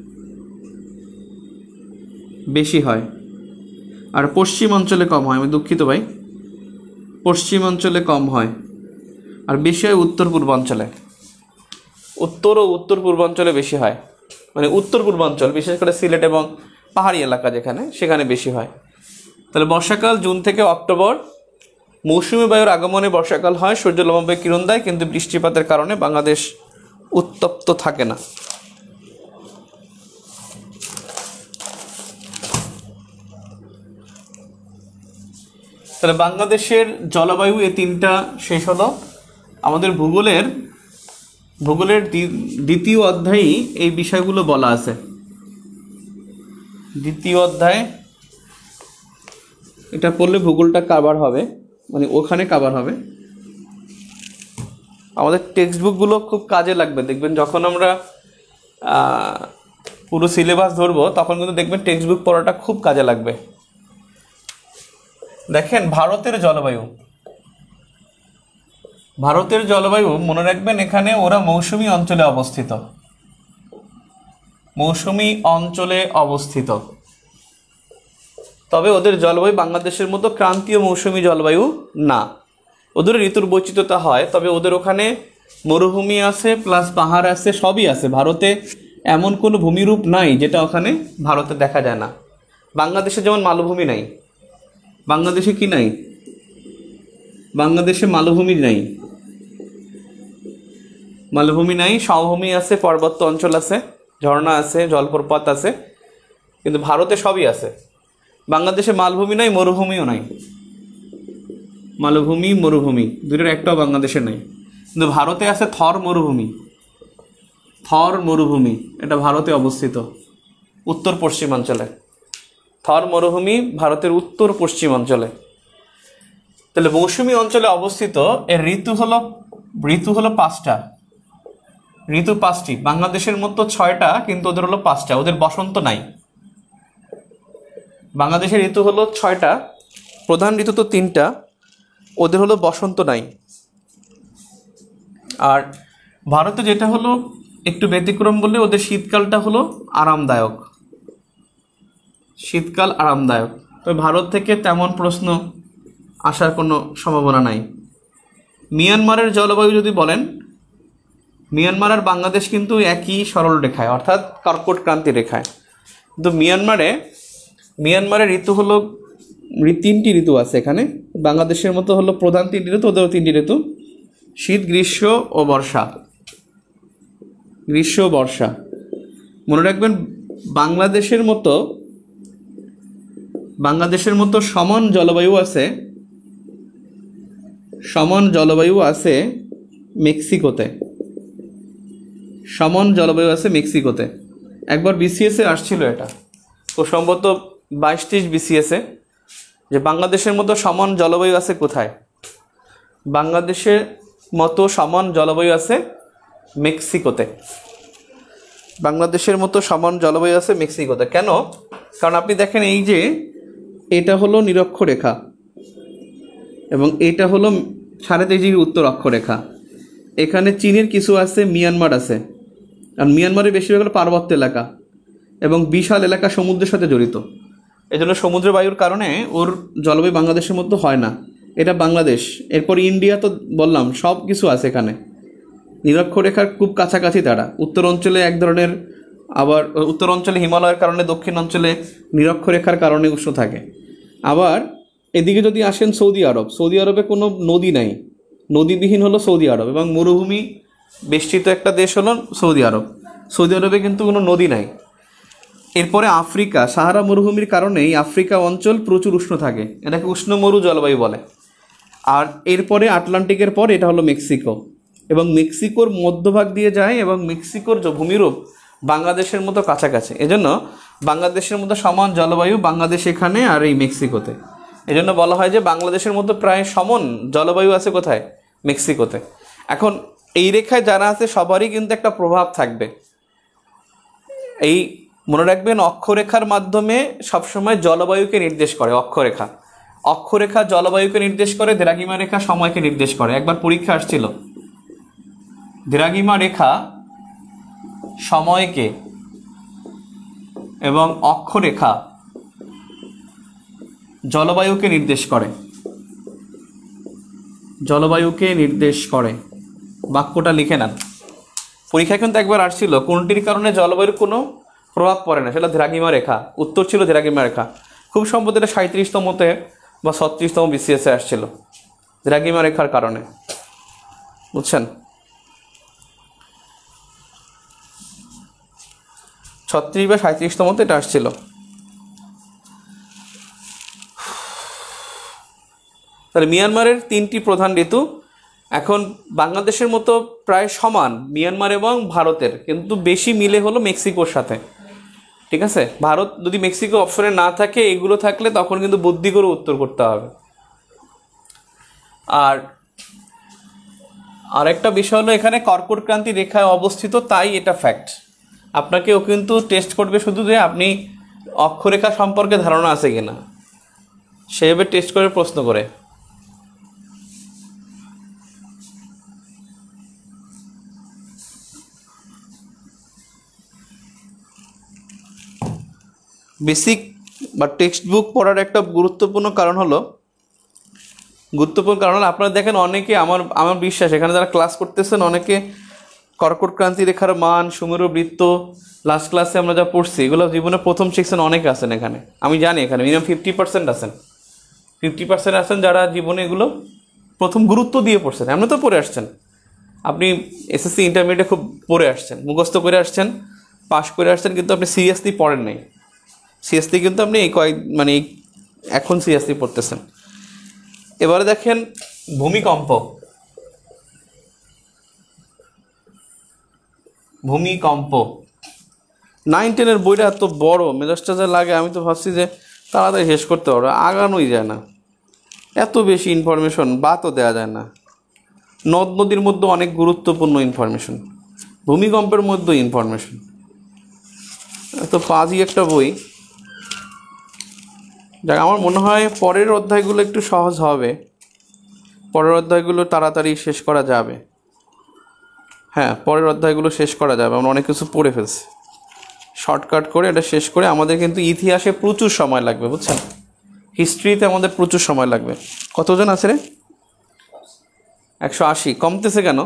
বেশি হয় আর পশ্চিমাঞ্চলে কম হয়। আমি দুঃখিত ভাই, পশ্চিমাঞ্চলে কম হয় আর বেশি হয় উত্তর পূর্বাঞ্চলে। উত্তর ও উত্তর পূর্বাঞ্চলে বেশি হয়, মানে উত্তর পূর্বাঞ্চল বিশেষ করে সিলেট এবং পাহাড়ি এলাকা যেখানে, সেখানে বেশি হয়। তাহলে বর্ষাকাল জুন থেকে অক্টোবর, মৌসুমী বায়ুর আগমনে বর্ষাকাল হয়, সূর্য লম্বে কিরণ দেয়, কিন্তু বৃষ্টিপাতের কারণে বাংলাদেশ উত্তপ্ত থাকে না। তাহলে বাংলাদেশের জলবায়ু এই তিনটা শেষ হলো। আমাদের ভূগোলের ভূগোলের দ্বিতীয় অধ্যায়ে এই বিষয়গুলো বলা আছে। দ্বিতীয় অধ্যায় এটা পড়লে ভূগোলটা কাভার হবে, মানে ওখানে কাভার হবে। আমাদের টেক্সট বুকগুলো খুব কাজে লাগবে, দেখবেন যখন আমরা পুরো সিলেবাস ধরবো তখন কিন্তু দেখবেন টেক্সট বুক পড়াটা খুব কাজে লাগবে। দেখেন ভারতের জলবায়ু, ভারতের জলবায়ু মনে রাখবেন এখানে ওরা মৌসুমী অঞ্চলে অবস্থিত, মৌসুমী অঞ্চলে অবস্থিত। তবে ওদের জলবায়ু বাংলাদেশের মতো ক্রান্তীয় মৌসুমী জলবায়ু না, ওদের ঋতুর বৈচিত্র্যতা হয়, তবে ওদের ওখানে মরুভূমি আছে প্লাস পাহাড় আছে, সবই আছে। ভারতে এমন কোনো ভূমিরূপ নাই যেটা ওখানে ভারতে দেখা যায় না। বাংলাদেশে যেমন মালভূমি নাই, বাংলাদেশে কি নাই, বাংলাদেশে মালভূমি নাই, মালভূমি নাই, সমভূমি আছে, পার্বত্য অঞ্চল আছে, ঝর্ণা আছে, জলপ্রপাত আছে, কিন্তু ভারতে সবই আছে। বাংলাদেশে মালভূমি নাই, মরুভূমিও নাই, মালভূমি মরুভূমি দুটোর একটাও বাংলাদেশে নাই, কিন্তু ভারতে আছে থর মরুভূমি, থর মরুভূমি এটা ভারতে অবস্থিত উত্তর পশ্চিমাঞ্চলে, থর মরুভূমি ভারতের উত্তর পশ্চিমাঞ্চলে। তাহলে মৌসুমী অঞ্চলে অবস্থিত এর ঋতু হলো ঋতু হলো পাঁচটা, ঋতু পাঁচটি। বাংলাদেশের মতো ছয়টা, কিন্তু ওদের হলো পাঁচটা, ওদের বসন্ত নাই। বাংলাদেশের ঋতু হলো ছয়টা, প্রধান ঋতু তো তিনটা, ওদের হলো বসন্ত নাই। আর ভারতে যেটা হলো একটু ব্যতিক্রম বললে ওদের শীতকালটা হলো আরামদায়ক, শীতকাল আরামদায়ক। তবে ভারত থেকে তেমন প্রশ্ন আসার কোনো সম্ভাবনা নাই। মিয়ানমারের জলবায়ু যদি বলেন, মিয়ানমার আর বাংলাদেশ কিন্তু একই সরল রেখায়, অর্থাৎ কর্কট ক্রান্তি রেখায়। কিন্তু মিয়ানমারে মিয়ানমারের ঋতু হলো তিনটি ঋতু আছে এখানে, বাংলাদেশের মতো হলো প্রধান তিনটি ঋতু, ওদেরও তিনটি ঋতু, শীত, গ্রীষ্ম ও বর্ষা, গ্রীষ্ম বর্ষা। মনে রাখবেন বাংলাদেশের মতো বাংলাদেশের মতো সমান জলবায়ু আছে সমান জলবায়ু আছে মেক্সিকোতে। সমান জলবায়ু আছে মেক্সিকোতে। একবার বিসিএসে আসছিল এটা, ও সম্ভবত বাইশ তেইশ বিসিএসে, যে বাংলাদেশের মতো সমান জলবায়ু আছে কোথায়? বাংলাদেশের মতো সমান জলবায়ু আছে মেক্সিকোতে। বাংলাদেশের মতো সমান জলবায়ু আছে মেক্সিকোতে। কেন? কারণ আপনি দেখেন, এই যে এটা হলো নিরক্ষরেখা এবং এটা হলো সাড়ে তেইশ ডিগ্রি উত্তর অক্ষরেখা। এখানে চীনের কিছু আছে, মিয়ানমার আছে, আর মিয়ানমারের বেশিরভাগ হলো পার্বত্য এলাকা এবং বিশাল এলাকা সমুদ্রের সাথে জড়িত। এই জন্য সমুদ্র বায়ুর কারণে ওর জলবায়ু বাংলাদেশের মতো হয় না। এটা বাংলাদেশ। এরপর ইন্ডিয়া তো বললাম, সব কিছু আছে এখানে। নিরক্ষরেখার খুব কাছাকাছি তারা। উত্তর অঞ্চলে এক ধরনের, আবার উত্তর অঞ্চলে হিমালয়ের কারণে, দক্ষিণ অঞ্চলে নিরক্ষরেখার কারণে উষ্ণ থাকে। আবার এদিকে যদি আসেন সৌদি আরব, সৌদি আরবে কোনো নদী নাই, নদীবিহীন হলো সৌদি আরব, এবং মরুভূমি বেষ্টিত একটা দেশ হলো সৌদি আরব। সৌদি আরবে কিন্তু কোনো নদী নাই। এরপরে আফ্রিকা, সাহারা মরুভূমির কারণেই আফ্রিকা অঞ্চল প্রচুর উষ্ণ থাকে, এটাকে উষ্ণ মরু জলবায়ু বলে। আর এরপরে আটলান্টিকের পর এটা হলো মেক্সিকো, এবং মেক্সিকোর মধ্যভাগ দিয়ে যায়, এবং মেক্সিকোর যে ভূমিরূপ বাংলাদেশের মতো কাছাকাছি। এজন্য বাংলাদেশের মতো সমান জলবায়ু বাংলাদেশ এখানে আর এই মেক্সিকোতে। এজন্য বলা হয় যে বাংলাদেশের মতো প্রায় সমান জলবায়ু আছে কোথায়? মেক্সিকোতে। এখন এই রেখায় যারা আছে সবারই কিন্তু একটা প্রভাব থাকবে। এই মনে রাখবেন, অক্ষরেখার মাধ্যমে সবসময় জলবায়ুকে নির্দেশ করে। অক্ষরেখা অক্ষরেখা জলবায়ুকে নির্দেশ করে, দ্রাঘিমা রেখা সময়কে নির্দেশ করে। একবার পরীক্ষা আসছিল, দ্রাঘিমা রেখা সময়কে এবং অক্ষরেখা জলবায়ুকে নির্দেশ করে। জলবায়ুকে নির্দেশ করে, বাক্যটা লিখে নেন। পরীক্ষা কিন্তু একবার আসছিল, কোনটির কারণে জলবায়ুর কোনো প্রভাব পড়ে না, সেটা দ্রাঘিমা রেখা। উত্তর ছিল দ্রাঘিমা রেখা। খুব সম্ভবত এটা সাঁত্রিশতমতে বা ছত্রিশতম বিসিএসে আসছিল, দ্রাঘিমা রেখার কারণে। বুঝছেন? ছত্রিশ বা সাঁত্রিশতমতে এটা আসছিল। তাহলে মিয়ানমারের তিনটি প্রধান ঋতু। এখন বাংলাদেশের মতো প্রায় সমান মিয়ানমার এবং ভারতের, কিন্তু বেশি মিলে হলো মেক্সিকোর সাথে। ঠিক আছে? ভারত যদি মেক্সিকো অপশনে না থাকে, এগুলো থাকলে তখন কিন্তু বুদ্ধি করে উত্তর করতে হবে। আর আরেকটা বিষয় হলো, এখানে কর্কট ক্রান্তি রেখায় অবস্থিত, তাই এটা ফ্যাক্ট। আপনাকেও কিন্তু টেস্ট করবে শুধু যে আপনি অক্ষরেখা সম্পর্কে ধারণা আছে কিনা, সেভাবে টেস্ট করে প্রশ্ন করে। বেসিক বা টেক্সট বুক পড়ার একটা গুরুত্বপূর্ণ কারণ হলো গুরুত্বপূর্ণ কারণ হলো আপনারা দেখেন, অনেকে, আমার আমার বিশ্বাস এখানে যারা ক্লাস করতেছেন, অনেকে কর্কট ক্রান্তি রেখার মান, সুমেরু বৃত্ত, লাস্ট ক্লাসে আমরা যা পড়ছি, এগুলো জীবনে প্রথম শিখছেন অনেকে আছেন এখানে। আমি জানি এখানে মিনিমাম ফিফটি পার্সেন্ট আছেন ফিফটি পার্সেন্ট আছেন যারা জীবনে এগুলো প্রথম গুরুত্ব দিয়ে পড়ছেন। এমনি তো পড়ে আসছেন, আপনি এসএসসি ইন্টারমিডিয়েটে খুব পড়ে আসছেন, মুখস্থ করে আসছেন, পাশ করে আসছেন, কিন্তু আপনি সিরিয়াসলি পড়েন নাই। সিরিয়াসলি কিন্তু আপনি এই কয়েক মানে এখন সিরিয়াসলি পড়তেছেন। এবারে দেখেন ভূমিকম্প। ভূমিকম্প নাইন টেনের বইটা এত বড়, মেজাজটা যা লাগে, আমি তো ভাবছি যে তাড়াতাড়ি শেষ করতে পারবো, আগানোই যায় না। এত বেশি ইনফরমেশন বাতও দেওয়া যায় না। নদ নদীর মধ্যে অনেক গুরুত্বপূর্ণ ইনফরমেশন, ভূমিকম্পের মধ্যে ইনফরমেশন। এত পাজি একটা বই। যাক, আমার মনে হয় পরের অধ্যায়গুলো একটু সহজ হবে, পরের অধ্যায়গুলো তাড়াতাড়ি শেষ করা যাবে। হ্যাঁ, পরের অধ্যায়গুলো শেষ করা যাবে, আমরা অনেক কিছু পড়ে ফেলছি। শর্টকাট করে এটা শেষ করে, আমাদের কিন্তু ইতিহাসে প্রচুর সময় লাগবে, বুঝছেন? হিস্ট্রিতে আমাদের প্রচুর সময় লাগবে। কতজন আছে রে? একশো আশি। কমতেছে কেন?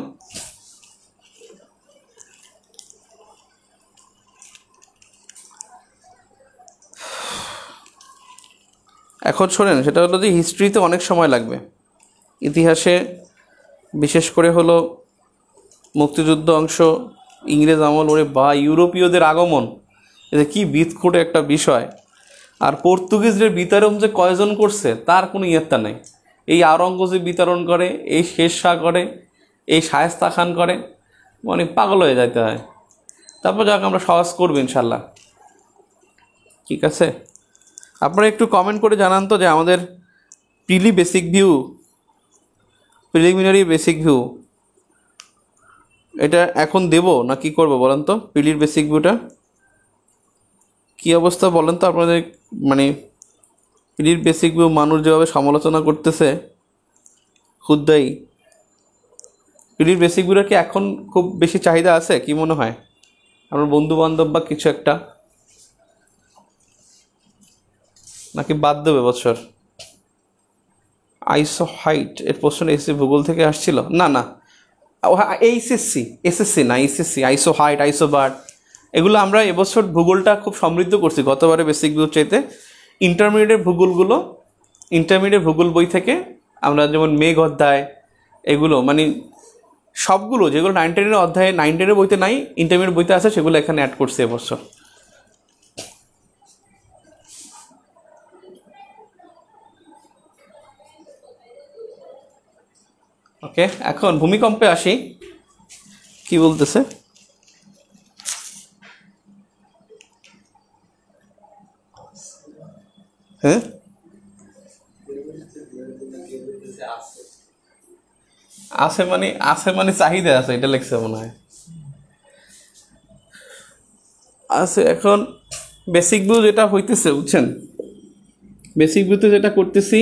এখন শোনেন, সেটা হলো যে হিস্ট্রিতে অনেক সময় লাগবে, ইতিহাসে বিশেষ করে হলো মুক্তিযুদ্ধ অংশ, ইংরেজ আমল, ওরে বা ইউরোপীয়দের আগমন, এটা কি বিদঘুটে একটা বিষয়। আর পর্তুগিজদের বিতাড়ন যে কয়জন করছে তার কোনো ইয়ত্তা নেই। এই আওরঙ্গজেব বিতরণ করে, এই শের শাহ করে, এই শায়েস্তা খান করে, মানে পাগল হয়ে যাইতে হয়। তারপর যাক আমরা সহজ করবো ইনশাল্লাহ। ঠিক আছে, আপনারা একটু কমেন্ট করে জানান তো যে আমাদের prelim basic view, preliminary basic view এটা এখন দেব না কি করবো বলেন তো? প্রিলির বেসিক ভিউটা কী অবস্থা বলেন তো আপনাদের? মানে প্রিলির বেসিক ভিউ মানুষ যেভাবে সমালোচনা করতেছে হুদ্দাই, প্রিলির বেসিক ভিউটার কি এখন খুব বেশি চাহিদা আছে কি মনে হয় আমার বন্ধু বান্ধব বা কিছু একটা, নাকি বাদ দেবে বছর? আইসো হাইট এর প্রশ্ন এসএসসি ভূগোল থেকে আসছিল? না না, এইচএসসি এসএসসি না, HSC isohyet, isobar, এগুলো আমরা এবছর ভূগোলটা খুব সমৃদ্ধ করছি গতবারে বেসিক ভিউ চাইতে। ইন্টারমিডিয়েট ভূগোলগুলো, ইন্টারমিডিয়েট ভূগোল বই থেকে আমরা যেমন মেঘ অধ্যায় এগুলো মানে সবগুলো যেগুলো নাইন টেনের অধ্যায়ে নাইন টেনের বইতে নাই, ইন্টারমিডিয়েট বইতে আছে, সেগুলো এখানে অ্যাড করছি এবছর। ওকে, এখন ভূমিকম্পে আসি। কি বলতেছে? হ্যাঁ, আছে মানে আছে মানে চাহিদা আছে, এটা লেখছে মনে হয় আছে। এখন বেসিক ভিউ যেটা হইতেছে বুঝছেন, বেসিক ভিউতে যেটা করতেছি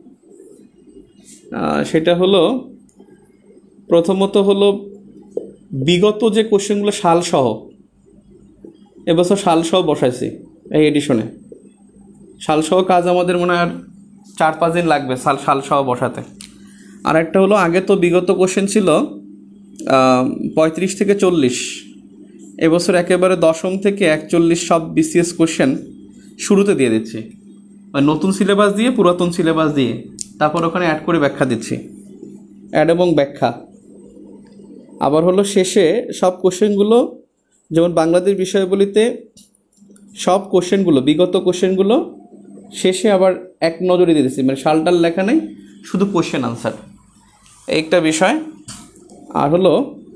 সেটা হলো প্রথমত হলো বিগত যে কোশ্চেনগুলো সালসহ, এবছর সালসহ বসাইছি এই এডিশনে। সালসহ কাজ আমাদের মনে হয় আর চার পাঁচ দিন লাগবে সাল সালসহ বসাতে। আর একটা হলো আগে তো বিগত কোশ্চেন ছিল পঁয়ত্রিশ থেকে চল্লিশ, এবছর একেবারে দশম থেকে একচল্লিশ সব বিসিএস কোশ্চেন শুরুতে দিয়ে দিচ্ছি, মানে নতুন সিলেবাস দিয়ে পুরাতন সিলেবাস দিয়ে, তারপর ওখানে অ্যাড করে ব্যাখ্যা দিচ্ছি, অ্যাড এবং ব্যাখ্যা। আবার হলো শেষে সব কোশ্চেনগুলো যেমন বাংলাদেশ বিষয়াবলিতে সব কোশ্চেনগুলো বিগত কোশ্চেনগুলো শেষে আবার এক নজরে দিয়ে দিচ্ছি, মানে সালটাল লেখা নেই, শুধু কোশ্চেন আনসার, একটা বিষয়। আর হলো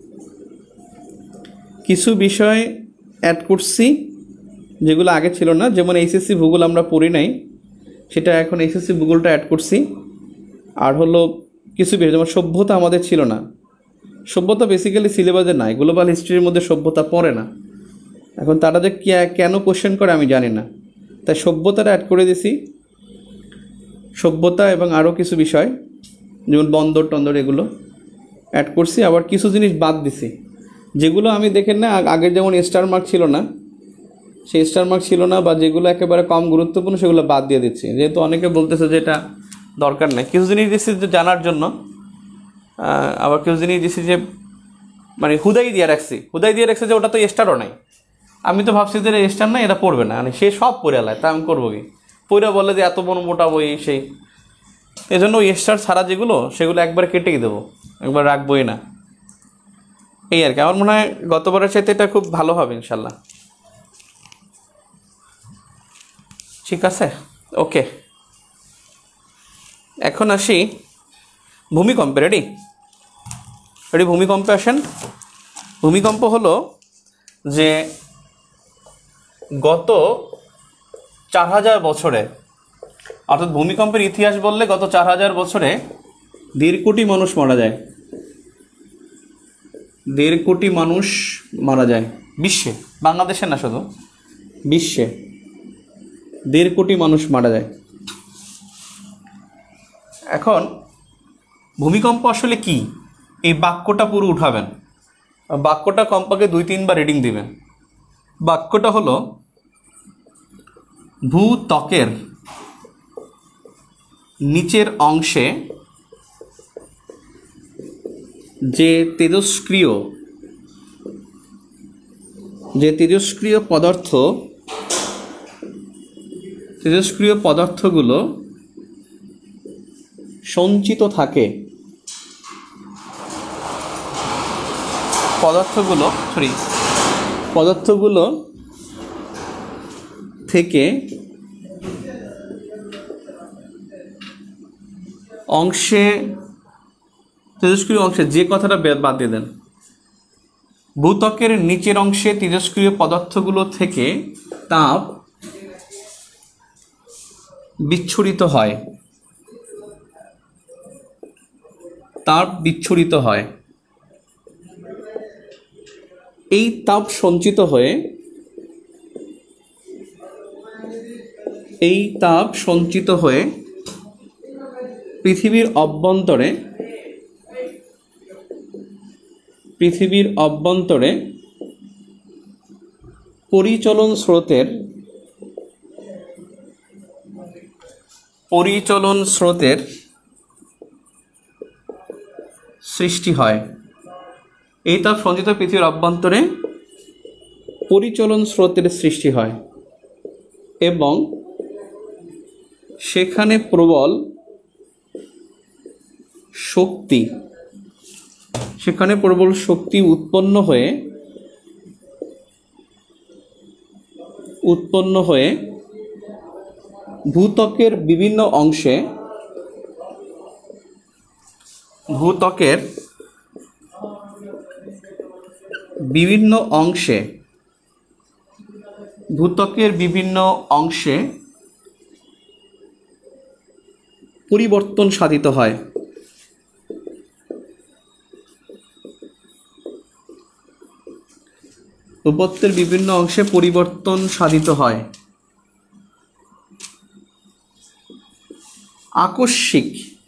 কিছু বিষয় অ্যাড করছি যেগুলো আগে ছিল না, যেমন এইচএসসি ভূগোল আমরা পড়ি নাই, সেটা এখন এইচএসসি ভূগোলটা অ্যাড করছি। আর হলো কিছু বিষয় যেমন সভ্যতা আমাদের ছিল না, সভ্যতা বেসিক্যালি সিলেবাসে নাই, গ্লোবাল হিস্ট্রির মধ্যে সভ্যতা পড়ে না। এখন তারা যে কেন কোশ্চেন করে আমি জানি না, তাই সভ্যতাটা অ্যাড করে দিছি, সভ্যতা এবং আরও কিছু বিষয় যেমন বন্দর টন্দর এগুলো অ্যাড করছি। আবার কিছু জিনিস বাদ দিছি যেগুলো আমি দেখেন না আগের যেমন স্টার মার্ক ছিল না, সেই স্টার মার্ক ছিল না বা যেগুলো একেবারে কম গুরুত্বপূর্ণ সেগুলো বাদ দিয়ে দিচ্ছি, যেহেতু অনেকে বলতেছে যে এটা দরকার নেই। কিছু জিনিস দিচ্ছি যে জানার জন্য, আবার কিছু জিনিস দিচ্ছি যে মানে হুদাই দিয়ে রাখছি, হুদাই দিয়ে রাখছি যে ওটা তো স্টারও নাই, আমি তো ভাবছি যে স্টার নাই এটা পড়বে না, মানে সে সব পড়ে আলায়, তা আমি করবো কি? পড়ে বলে যে এত বড় মোটা বই সেই, এই জন্য ওই স্টার ছাড়া যেগুলো সেগুলো একবার কেটেই দেবো, একবার রাখবোই না, এই আর কি। আমার মনে হয় গতবারের সাথে এটা খুব ভালো হবে ইনশাল্লাহ। ঠিক আছে, ওকে। এখন আসি ভূমিকম্পে। রেডি রেডি ভূমিকম্পে আসেন। ভূমিকম্প হলো যে গত চার হাজার বছরে, অর্থাৎ ভূমিকম্পের ইতিহাস বললে গত চার হাজার বছরে দেড় কোটি মানুষ মারা যায়, দেড় কোটি মানুষ মারা যায় বিশ্বে, বাংলাদেশে না শুধু বিশ্বে দেড় কোটি মানুষ মারা যায়। এখন ভূমিকম্প আসলে কি, এই বাক্যটা পুরো উঠাবেন, বাক্যটা কমপক্ষে দুই তিনবার রিডিং দিবেন। বাক্যটা হলো ভূত্বকের নিচের অংশে যে তেজস্ক্রিয় যে তেজস্ক্রিয় পদার্থ তেজস্ক্রিয় পদার্থগুলো সঞ্চিত থাকে, পদার্থগুলো সরি পদার্থগুলো থেকে অংশে তেজস্ক্রিয় অংশে যে কথাটা বাদ দিয়ে দেন, ভূত্বকের নিচের অংশে তেজস্ক্রিয় পদার্থগুলো থেকে তাপ বিচ্ছুরিত হয়, তাপ বিচ্ছুরিত হয়। এই তাপ সঞ্চিত হয়ে এই তাপ সঞ্চিত হয়ে পৃথিবীর অভ্যন্তরে পৃথিবীর অভ্যন্তরে পরিচলন স্রোতের পরিচলন স্রোতের সৃষ্টি হয়। এই তাপ সঞ্চিত পৃথিবীর অভ্যন্তরে পরিচলন স্রোতের সৃষ্টি হয় এবং সেখানে প্রবল শক্তি সেখানে প্রবল শক্তি উৎপন্ন হয়ে উৎপন্ন হয়ে ভূত্বকের বিভিন্ন অংশে ভূত্বকের বিভিন্ন অংশে ভূত্বকের বিভিন্ন অংশে পরিবর্তন সাধিত হয়। ভূত্বকের বিভিন্ন অংশে পরিবর্তন সাধিত হয়। আকস্মিক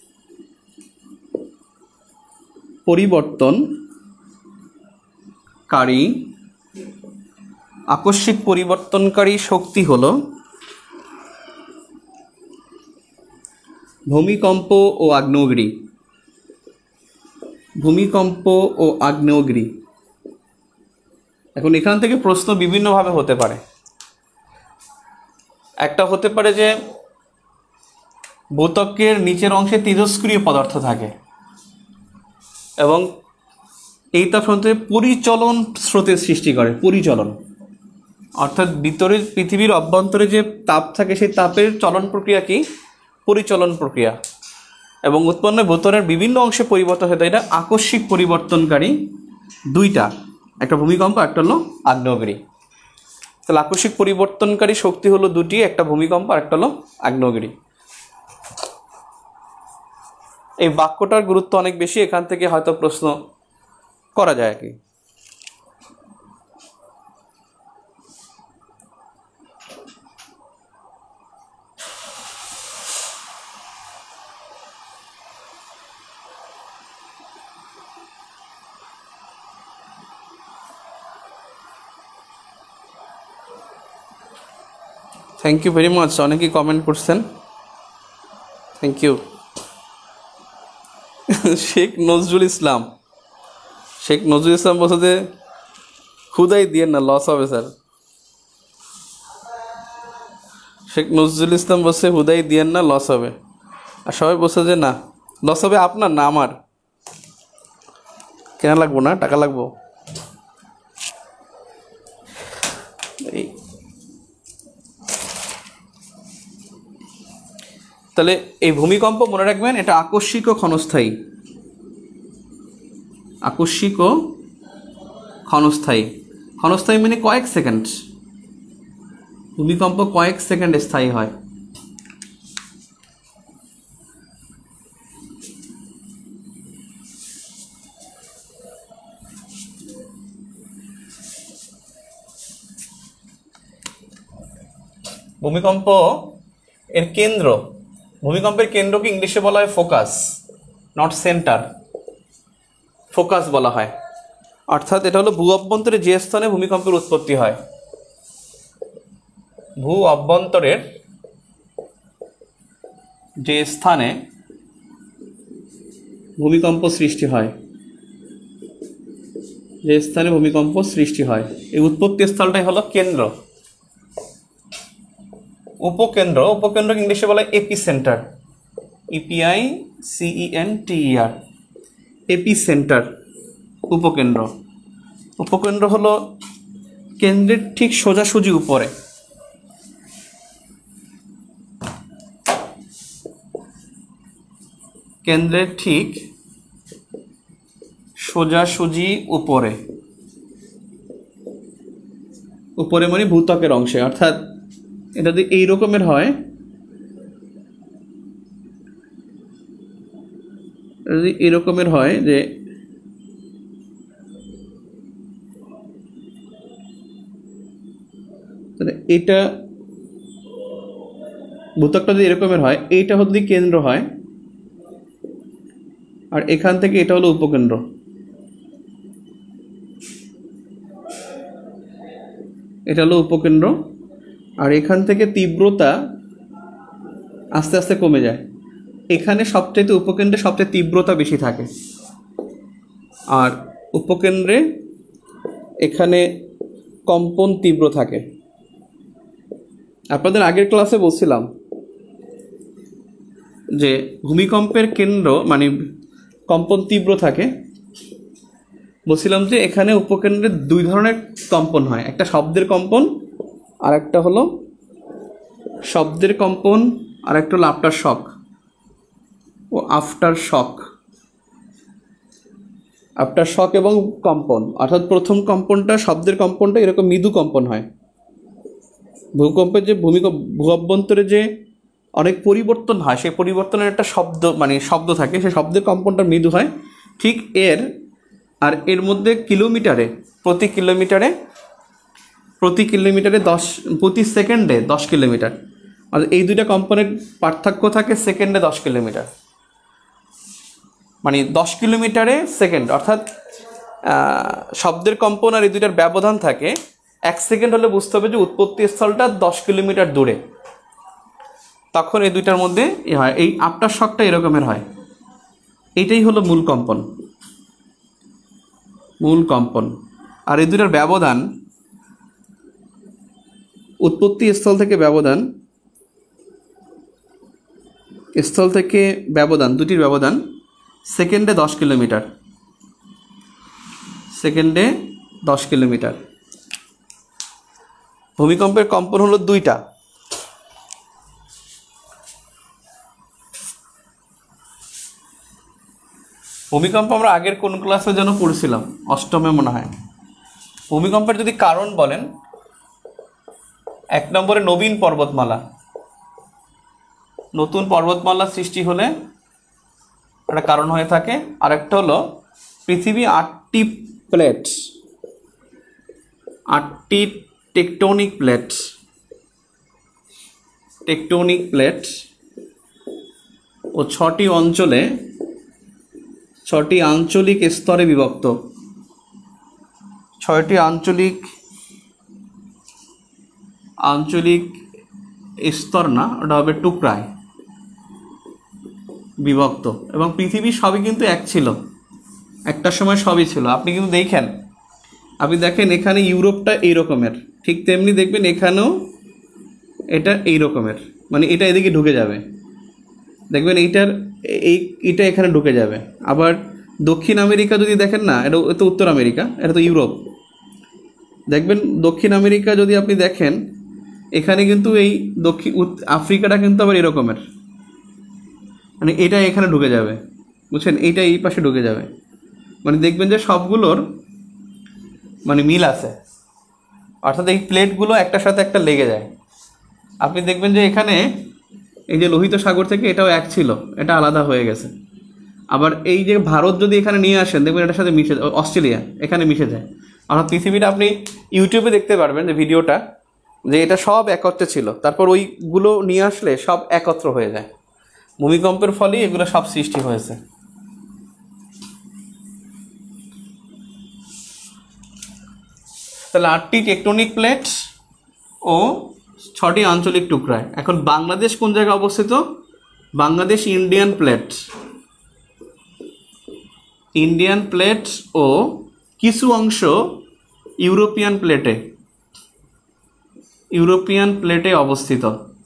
পরিবর্তনকারী আকস্মিক পরিবর্তনকারী শক্তি হলো ভূমিকম্প ও আগ্নেয়গিরি ভূমিকম্প ও আগ্নেয়গিরি এখন এখান থেকে প্রশ্ন বিভিন্নভাবে হতে পারে। একটা হতে পারে যে ভূত্বকের নিচের অংশে তেজস্ক্রিয় পদার্থ থাকে এবং এই তাপ সঞ্চয় পরিচলন স্রোতের সৃষ্টি করে। পরিচলন অর্থাৎ ভিতরে পৃথিবীর অভ্যন্তরে যে তাপ থাকে সেই তাপের চলন প্রক্রিয়া কি? পরিচলন প্রক্রিয়া। এবং উৎপন্ন ভূত্বকের বিভিন্ন অংশে পরিবর্তন হয়ে, এটা আকস্মিক পরিবর্তনকারী দুইটা, একটা ভূমিকম্প, একটা হলো আগ্নেয়গিরি। তাহলে আকস্মিক পরিবর্তনকারী শক্তি হলো দুটি, একটা ভূমিকম্প আর একটা হলো আগ্নেয়গিরি। এই বাক্যটার গুরুত্ব অনেক বেশি, এখান থেকে হয়তো প্রশ্ন করা যায় আর কি। থ্যাংক ইউ ভেরি মাচ, অনেকেই কমেন্ট করছেন, থ্যাংক ইউ। শেখ নজরুল ইসলাম শেখ নজরুল ইসলাম বলছে যে খুদাই দিয়ে না, লস হবে স্যার। শেখ নজরুল ইসলাম বলছে হুদাই দিয়েন না, লস হবে। আর সবাই বলছে যে না, লস হবে আপনার না আমার, কেনা লাগবো না, টাকা লাগবো। এই তাহলে এই ভূমিকম্প মনে রাখবেন, এটা আকস্মিক ও ক্ষণস্থায়ী। আকস্মিক ও ক্ষণস্থায়ী। ক্ষণস্থায়ী মানে কয়েক সেকেন্ড। ভূমিকম্প কয়েক সেকেন্ড স্থায়ী হয়। ভূমিকম্প এর কেন্দ্র, ভূমিকম্পের কেন্দ্রকে ইংলিশে বলা হয় ফোকাস, নট সেন্টার, ফোকাস বলা হয়। অর্থাৎ এটা হলো ভূ অভ্যন্তরে যে স্থানে ভূমিকম্পের উৎপত্তি হয়, ভূ অভ্যন্তরের যে স্থানে ভূমিকম্প সৃষ্টি হয়, যে স্থানে ভূমিকম্প সৃষ্টি হয়, এই উৎপত্তি স্থলটাই হলো কেন্দ্র। উপকেন্দ্র, উপকেন্দ্র ইংলিশে বলা হয় epicentre, E P I C E N T E R, epicentre, উপকেন্দ্র। উপকেন্দ্র হলো কেন্দ্রের ঠিক সোজাসুজি উপরে। কেন্দ্রের ঠিক সোজাসুজি উপরে, উপরে মানে ভূত্বকের অংশে, অর্থাৎ এটা যদি এই রকমের হয়, যদি এরকমের হয় যে এটা ভূত্বকটা যদি এরকমের হয়, এইটা যদি কেন্দ্র হয় আর এখান থেকে এটা হলো উপকেন্দ্র, এটা হলো উপকেন্দ্র, আর এখান থেকে তীব্রতা আস্তে আস্তে কমে যায়। এখানে সবচেয়ে উপকেন্দ্রে সবচেয়ে তীব্রতা বেশি থাকে, আর উপকেন্দ্রে এখানে কম্পন তীব্র থাকে। আপনাদের আগের ক্লাসে বলছিলাম যে ভূমিকম্পের কেন্দ্র মানে কম্পন তীব্র থাকে, বলছিলাম যে এখানে উপকেন্দ্রে দুই ধরনের কম্পন হয়, একটা শব্দের কম্পন আর একটা হলো শব্দের কম্পন আর একটা হলো আফটার শক ও আফটার শক আফটার শক এবং কম্পন। অর্থাৎ প্রথম কম্পনটা শব্দের কম্পনটা এরকম মৃদু কম্পন হয়, ভূকম্পের যে ভূমিকম্প ভূ অভ্যন্তরে যে অনেক পরিবর্তন হয় সেই পরিবর্তনের একটা শব্দ মানে শব্দ থাকে, সেই শব্দের কম্পনটা মৃদু হয়। ঠিক এর আর এর মধ্যে কিলোমিটারে প্রতি কিলোমিটারে প্রতি কিলোমিটারে দশ প্রতি সেকেন্ডে দশ কিলোমিটার, আর এই দুইটা কম্পনের পার্থক্য থাকে সেকেন্ডে দশ কিলোমিটার, মানে দশ কিলোমিটারে সেকেন্ড, অর্থাৎ শব্দের কম্পন আর এই দুইটার ব্যবধান থাকে এক সেকেন্ড হলে বুঝতে হবে যে উৎপত্তি স্থলটা দশ কিলোমিটার দূরে, তখন এই দুইটার মধ্যে হয়। এই আফটার শকটা এরকমের হয়, এইটাই হলো মূল কম্পন, মূল কম্পন। আর এই দুইটার ব্যবধান উৎপত্তি স্থল থেকে ব্যবধান স্থল থেকে ব্যবধান দুটির ব্যবধান সেকেন্ডে দশ কিলোমিটার, সেকেন্ডে দশ কিলোমিটার। ভূমিকম্পের কম্পন হলো দুইটা, ভূমিকম্প আমরা আগের কোন ক্লাসে যেন পড়ছিলাম, অষ্টমে মনে হয়। ভূমিকম্পের যদি কারণ বলেন, এক নম্বরে নবীন পর্বতমালা, নতুন পর্বতমালা সৃষ্টি হলে একটা কারণ হয়ে থাকে। আরেকটা হলো পৃথিবী আটটি প্লেট আটটি টেকটোনিক প্লেট টেকটোনিক প্লেট ও ছটি অঞ্চলে ছটি আঞ্চলিক স্তরে বিভক্ত, ছয়টি আঞ্চলিক আঞ্চলিক স্তর না, ওটা হবে টুকরায় বিভক্ত। এবং পৃথিবী সবই কিন্তু এক ছিল, একটা সময় সবই ছিল। আপনি কিন্তু দেখেন, আপনি দেখেন এখানে ইউরোপটা এই রকমের, ঠিক তেমনি দেখবেন এখানেও এটা এই রকমের, মানে এটা এদিকে ঢুকে যাবে, দেখবেন এইটার এই এটা এখানে ঢুকে যাবে। আবার দক্ষিণ আমেরিকা যদি দেখেন না, এটা তো উত্তর আমেরিকা, এটা তো ইউরোপ। দেখবেন দক্ষিণ আমেরিকা যদি আপনি দেখেন, এখানে কিন্তু এই দক্ষিণ আফ্রিকাটা কিন্তু আবার এরকমের, মানে এটা এখানে ঢুকে যাবে, বুঝছেন, এইটা এই পাশে ঢুকে যাবে। মানে দেখবেন যে সবগুলোর মানে মিল আছে, অর্থাৎ এই প্লেটগুলো একটার সাথে একটা লেগে যায়। আপনি দেখবেন যে এখানে এই যে লোহিত সাগর থেকে এটাও এক ছিল, এটা আলাদা হয়ে গেছে। আবার এই যে ভারত যদি এখানে নিয়ে আসেন, দেখবেন এটার সাথে মিশে, অস্ট্রেলিয়া এখানে মিশে যায়। অর্থাৎ পৃথিবীটা আপনি ইউটিউবে দেখতে পারবেন যে ভিডিওটা, যে এটা সব একত্রে ছিল, তারপর ওইগুলো নিয়ে আসলে সব একত্র হয়ে যায়। ভূমিকম্পের ফলেই এগুলো সব সৃষ্টি হয়েছে। তাহলে আটটি টেকটোনিক প্লেট ও ছটি আঞ্চলিক টুকরায়। এখন বাংলাদেশ কোন জায়গায় অবস্থিত? Bangladesh Indian plate, Indian plate ও কিছু অংশ ইউরোপিয়ান প্লেটে ইউরোপিয়ান প্লেটে অবস্থিত।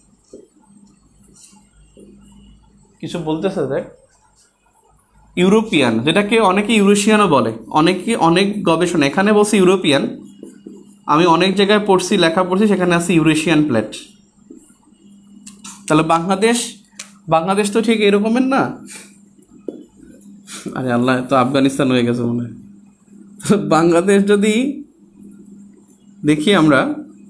কিছু বলতেছে দেখ, ইউরোপিয়ান, যেটাকে অনেকে ইউরেশিয়ানও বলে, অনেকে অনেক গবেষণা এখানে বলছে ইউরোপিয়ান, আমি অনেক জায়গায় পড়ছি, লেখা পড়ছি, সেখানে আছে ইউরেশিয়ান প্লেট। তাহলে বাংলাদেশ বাংলাদেশ তো ঠিক এরকমের না, আরে আল্লাহ, তো আফগানিস্তান হয়ে গেছে মনে হয়। তো বাংলাদেশ যদি দেখি আমরা,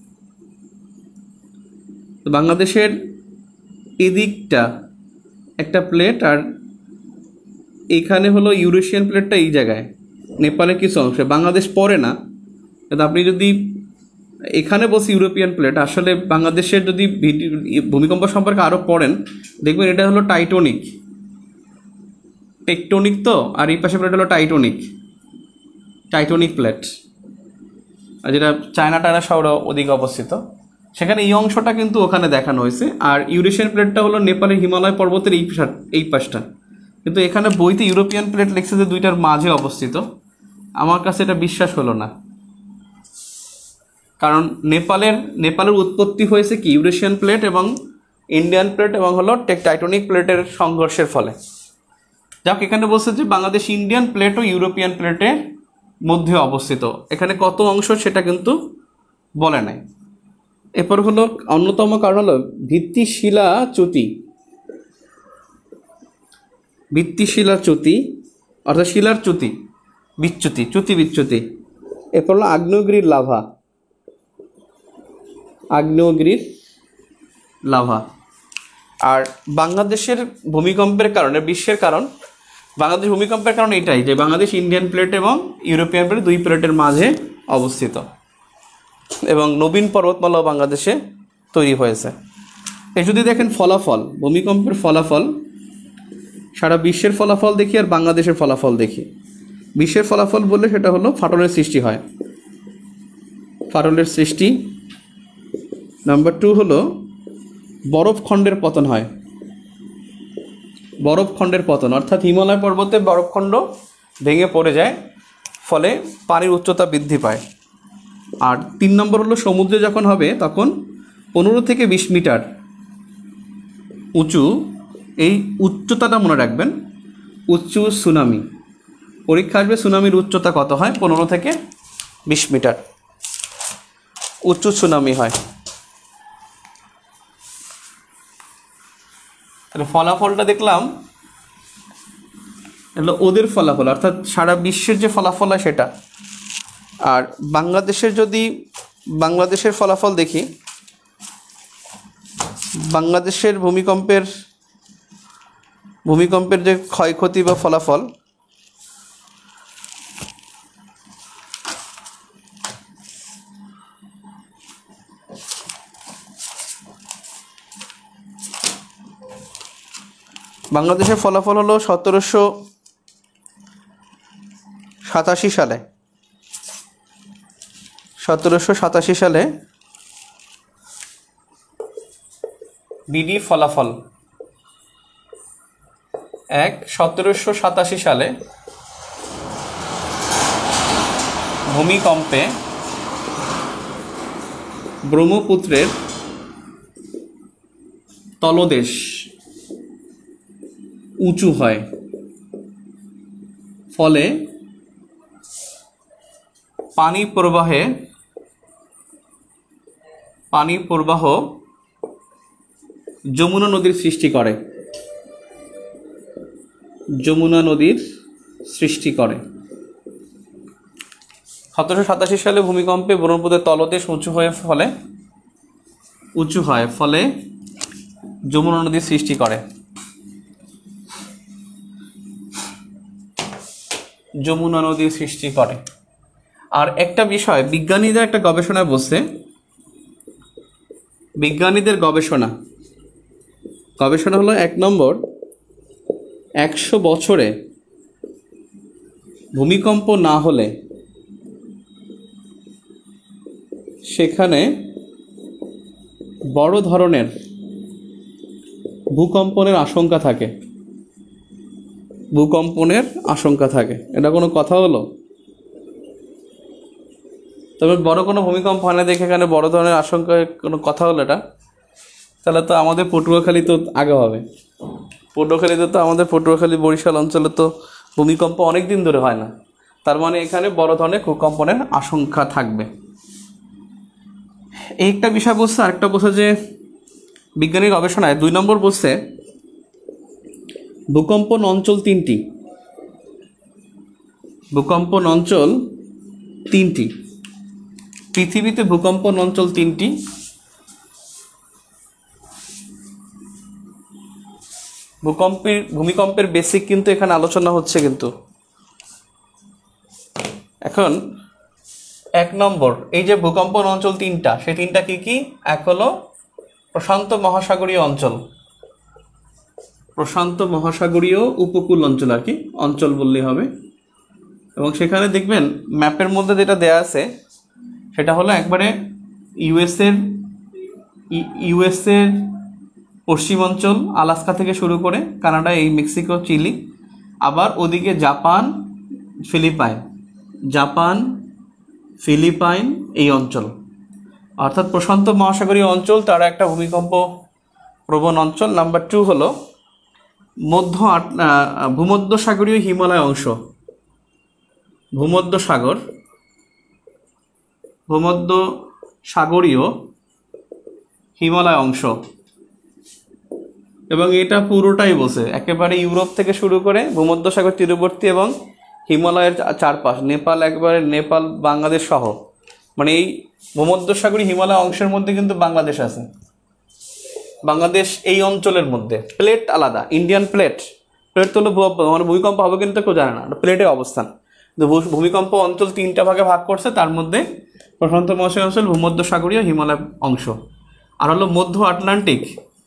বাংলাদেশের এদিকটা একটা প্লেট, আর এখানে হলো ইউরেশিয়ান প্লেটটা এই জায়গায়, নেপালের কিছু অংশে। বাংলাদেশ পড়ে না, কিন্তু আপনি যদি এখানে বসে ইউরোপিয়ান প্লেট, আসলে বাংলাদেশের যদি ভূমিকম্প সম্পর্কে আরও পড়েন দেখবেন এটা হলো টাইটোনিক, টেকটোনিক তো, আর এই পাশে প্লেট হলো টাইটোনিক, টাইটোনিক প্লেট, আর যেটা চায়না টায়না শহর ওদিকে অবস্থিত, সেখানে এই অংশটা কিন্তু ওখানে দেখানো হয়েছে। আর ইউরেশিয়ান প্লেটটা হলো নেপালের হিমালয় পর্বতের এই এই পাশটা, কিন্তু এখানে বইতে ইউরোপিয়ান প্লেট লিখছে যে দুইটার মাঝে অবস্থিত। আমার কাছে এটা বিশ্বাস হলো না, কারণ নেপালের নেপালের উৎপত্তি হয়েছে কি ইউরেশিয়ান প্লেট এবং ইন্ডিয়ান প্লেট এবং হলো টাইটোনিক প্লেটের সংঘর্ষের ফলে। যাক, এখানে বলছে যে বাংলাদেশ ইন্ডিয়ান প্লেট ও ইউরোপিয়ান প্লেটের মধ্যে অবস্থিত, এখানে কত অংশ সেটা কিন্তু বলে নাই। এরপর হলো অন্যতম কারণ হলো ভিত্তিশিলা চ্যুতি, ভিত্তিশিলা চ্যুতি অর্থাৎ শিলার চ্যুতি, বিচ্যুতি, চ্যুতি বিচ্যুতি। এরপর হলো আগ্নেয়গিরির লাভা, আগ্নেয়গিরির লাভা। আর বাংলাদেশের ভূমিকম্পের কারণে বিশ্বের কারণ, বাংলাদেশ ভূমিকম্পের কারণ এটাই যে বাংলাদেশ ইন্ডিয়ান প্লেট এবং ইউরোপিয়ান প্লেট দুই প্লেটের মাঝে অবস্থিত, এবং নবীন পর্বতমালাও বাংলাদেশে তৈরি হয়েছে। এই যদি দেখেন ফলাফল, ভূমিকম্পের ফলাফল, সারা বিশ্বের ফলাফল দেখি আর বাংলাদেশের ফলাফল দেখি। বিশ্বের ফলাফল বললে সেটা হলো ফাটলের সৃষ্টি হয়, ফাটলের সৃষ্টি। নাম্বার টু হলো বরফখণ্ডের পতন হয়, বরফখণ্ডের পতন অর্থাৎ হিমালয় পর্বতে বরফখণ্ড ভেঙে পড়ে যায়, ফলে পানির উচ্চতা বৃদ্ধি পায়। আর তিন নম্বর হলো সমুদ্রে যখন হবে তখন পনেরো থেকে বিশ মিটার উঁচু, এই উচ্চতাটা মনে রাখবেন, উঁচু সুনামি। পরীক্ষা আসবে সুনামির উচ্চতা কত হয়, পনেরো থেকে বিশ মিটার উঁচু সুনামি হয়। তাহলে ফলাফলটা দেখলাম এগুলো ওদের ফলাফল, অর্থাৎ সারা বিশ্বের যে ফলাফল হয় সেটা। আর বাংলাদেশের যদি বাংলাদেশের ফলাফল দেখি, বাংলাদেশের ভূমিকম্পের ভূমিকম্পের যে ক্ষয়ক্ষতি বা ফলাফল, বাংলাদেশের ফলাফল হলো সতেরোশো সাতাশি সালে সতেরোশো সাতাশি সালে বিডি ফলাফল এক, সতেরোশো সাতাশি সালে ভূমিকম্পে ব্রহ্মপুত্রের তলদেশ উঁচু হয়, ফলে পানি প্রবাহে পানি প্রবাহ যমুনা নদীর সৃষ্টি করে, যমুনা নদীর সৃষ্টি করে। সতেরোশো সাতাশি সালে ভূমিকম্পে ব্রহ্মপুত্রের তলদেশ উঁচু হয়ে ফলে উঁচু হয় ফলে যমুনা নদীর সৃষ্টি করে, যমুনা নদীর সৃষ্টি করে। আর একটা বিষয় বিজ্ঞানীদের একটা গবেষণা বলছে, বিজ্ঞানীদের গবেষণা গবেষণা হলো এক নম্বর, একশো বছরে ভূমিকম্প না হলে সেখানে বড় ধরনের ভূকম্পনের আশঙ্কা থাকে, ভূকম্পনের আশঙ্কা থাকে। এটা কোনো কথা হলো? তবে বড় কোনো ভূমিকম্প হয় না দেখে এখানে বড় ধরনের আশঙ্কা কোনো কথা হলো এটা? তাহলে তো আমাদের পটুয়াখালী তো আগে হবে। পটুয়াখালীতে তো আমাদের পটুয়াখালী বরিশাল অঞ্চলে তো ভূমিকম্প অনেক দিন ধরে হয় না, তার মানে এখানে বড় ধরনের ভূকম্পনের আশঙ্কা থাকবে। এই একটা বিষয় বলছে। আরেকটা বলছে যে বিজ্ঞানী গবেষণায় দুই নম্বর বলছে ভূকম্পন অঞ্চল তিনটি, ভূকম্পন অঞ্চল তিনটি, পৃথিবীতে ভূকম্পন অঞ্চল তিনটি। ভূকম্পের ভূমিকম্পের বেসিক কিন্তু এখানে আলোচনা হচ্ছে। কিন্তু এখন এক নম্বর, এই যে ভূকম্পন অঞ্চল তিনটা, সেই তিনটা কি কি? এক হলো প্রশান্ত মহাসাগরীয় অঞ্চল, প্রশান্ত মহাসাগরীয় উপকূল অঞ্চল আর কি, অঞ্চল বললেই হবে। এবং সেখানে দেখবেন ম্যাপের মধ্যে যেটা দেয়া আছে সেটা হলো একবারে ইউএসএর ইউএসএর পশ্চিমাঞ্চল, আলাস্কা থেকে শুরু করে কানাডা, এই মেক্সিকো, চিলি, আবার ওদিকে জাপান, ফিলিপাইন, জাপান, ফিলিপাইন, এই অঞ্চল, অর্থাৎ প্রশান্ত মহাসাগরীয় অঞ্চল, তারা একটা ভূমিকম্প প্রবণ অঞ্চল। নাম্বার টু হলো মধ্য ভূমধ্যসাগরীয় হিমালয় অংশ, ভূমধ্য সাগর, ভূমধ্য সাগরীয় হিমালয় অংশ। এবং এটা পুরোটাই বসে একেবারে ইউরোপ থেকে শুরু করে ভূমধ্যসাগর তীরবর্তী এবং হিমালয়ের চারপাশ, নেপাল, একবারে নেপাল, বাংলাদেশ সহ, মানে এই ভূমধ্যসাগরী হিমালয় অংশের মধ্যে কিন্তু বাংলাদেশ আছে। বাংলাদেশ এই অঞ্চলের মধ্যে, প্লেট আলাদা, ইন্ডিয়ান প্লেট, প্লেট তো মানে ভূমিকম্প হবে কিন্তু কেউ জানে না, প্লেটের অবস্থান। ভূমিকম্প অঞ্চল তিনটা ভাগে ভাগ করছে, তার মধ্যে প্রশান্ত মহাসাগরীয় অঞ্চল, ভূমধ্যসাগরীয় হিমালয় অংশ, আর হলো মধ্য আটলান্টিক,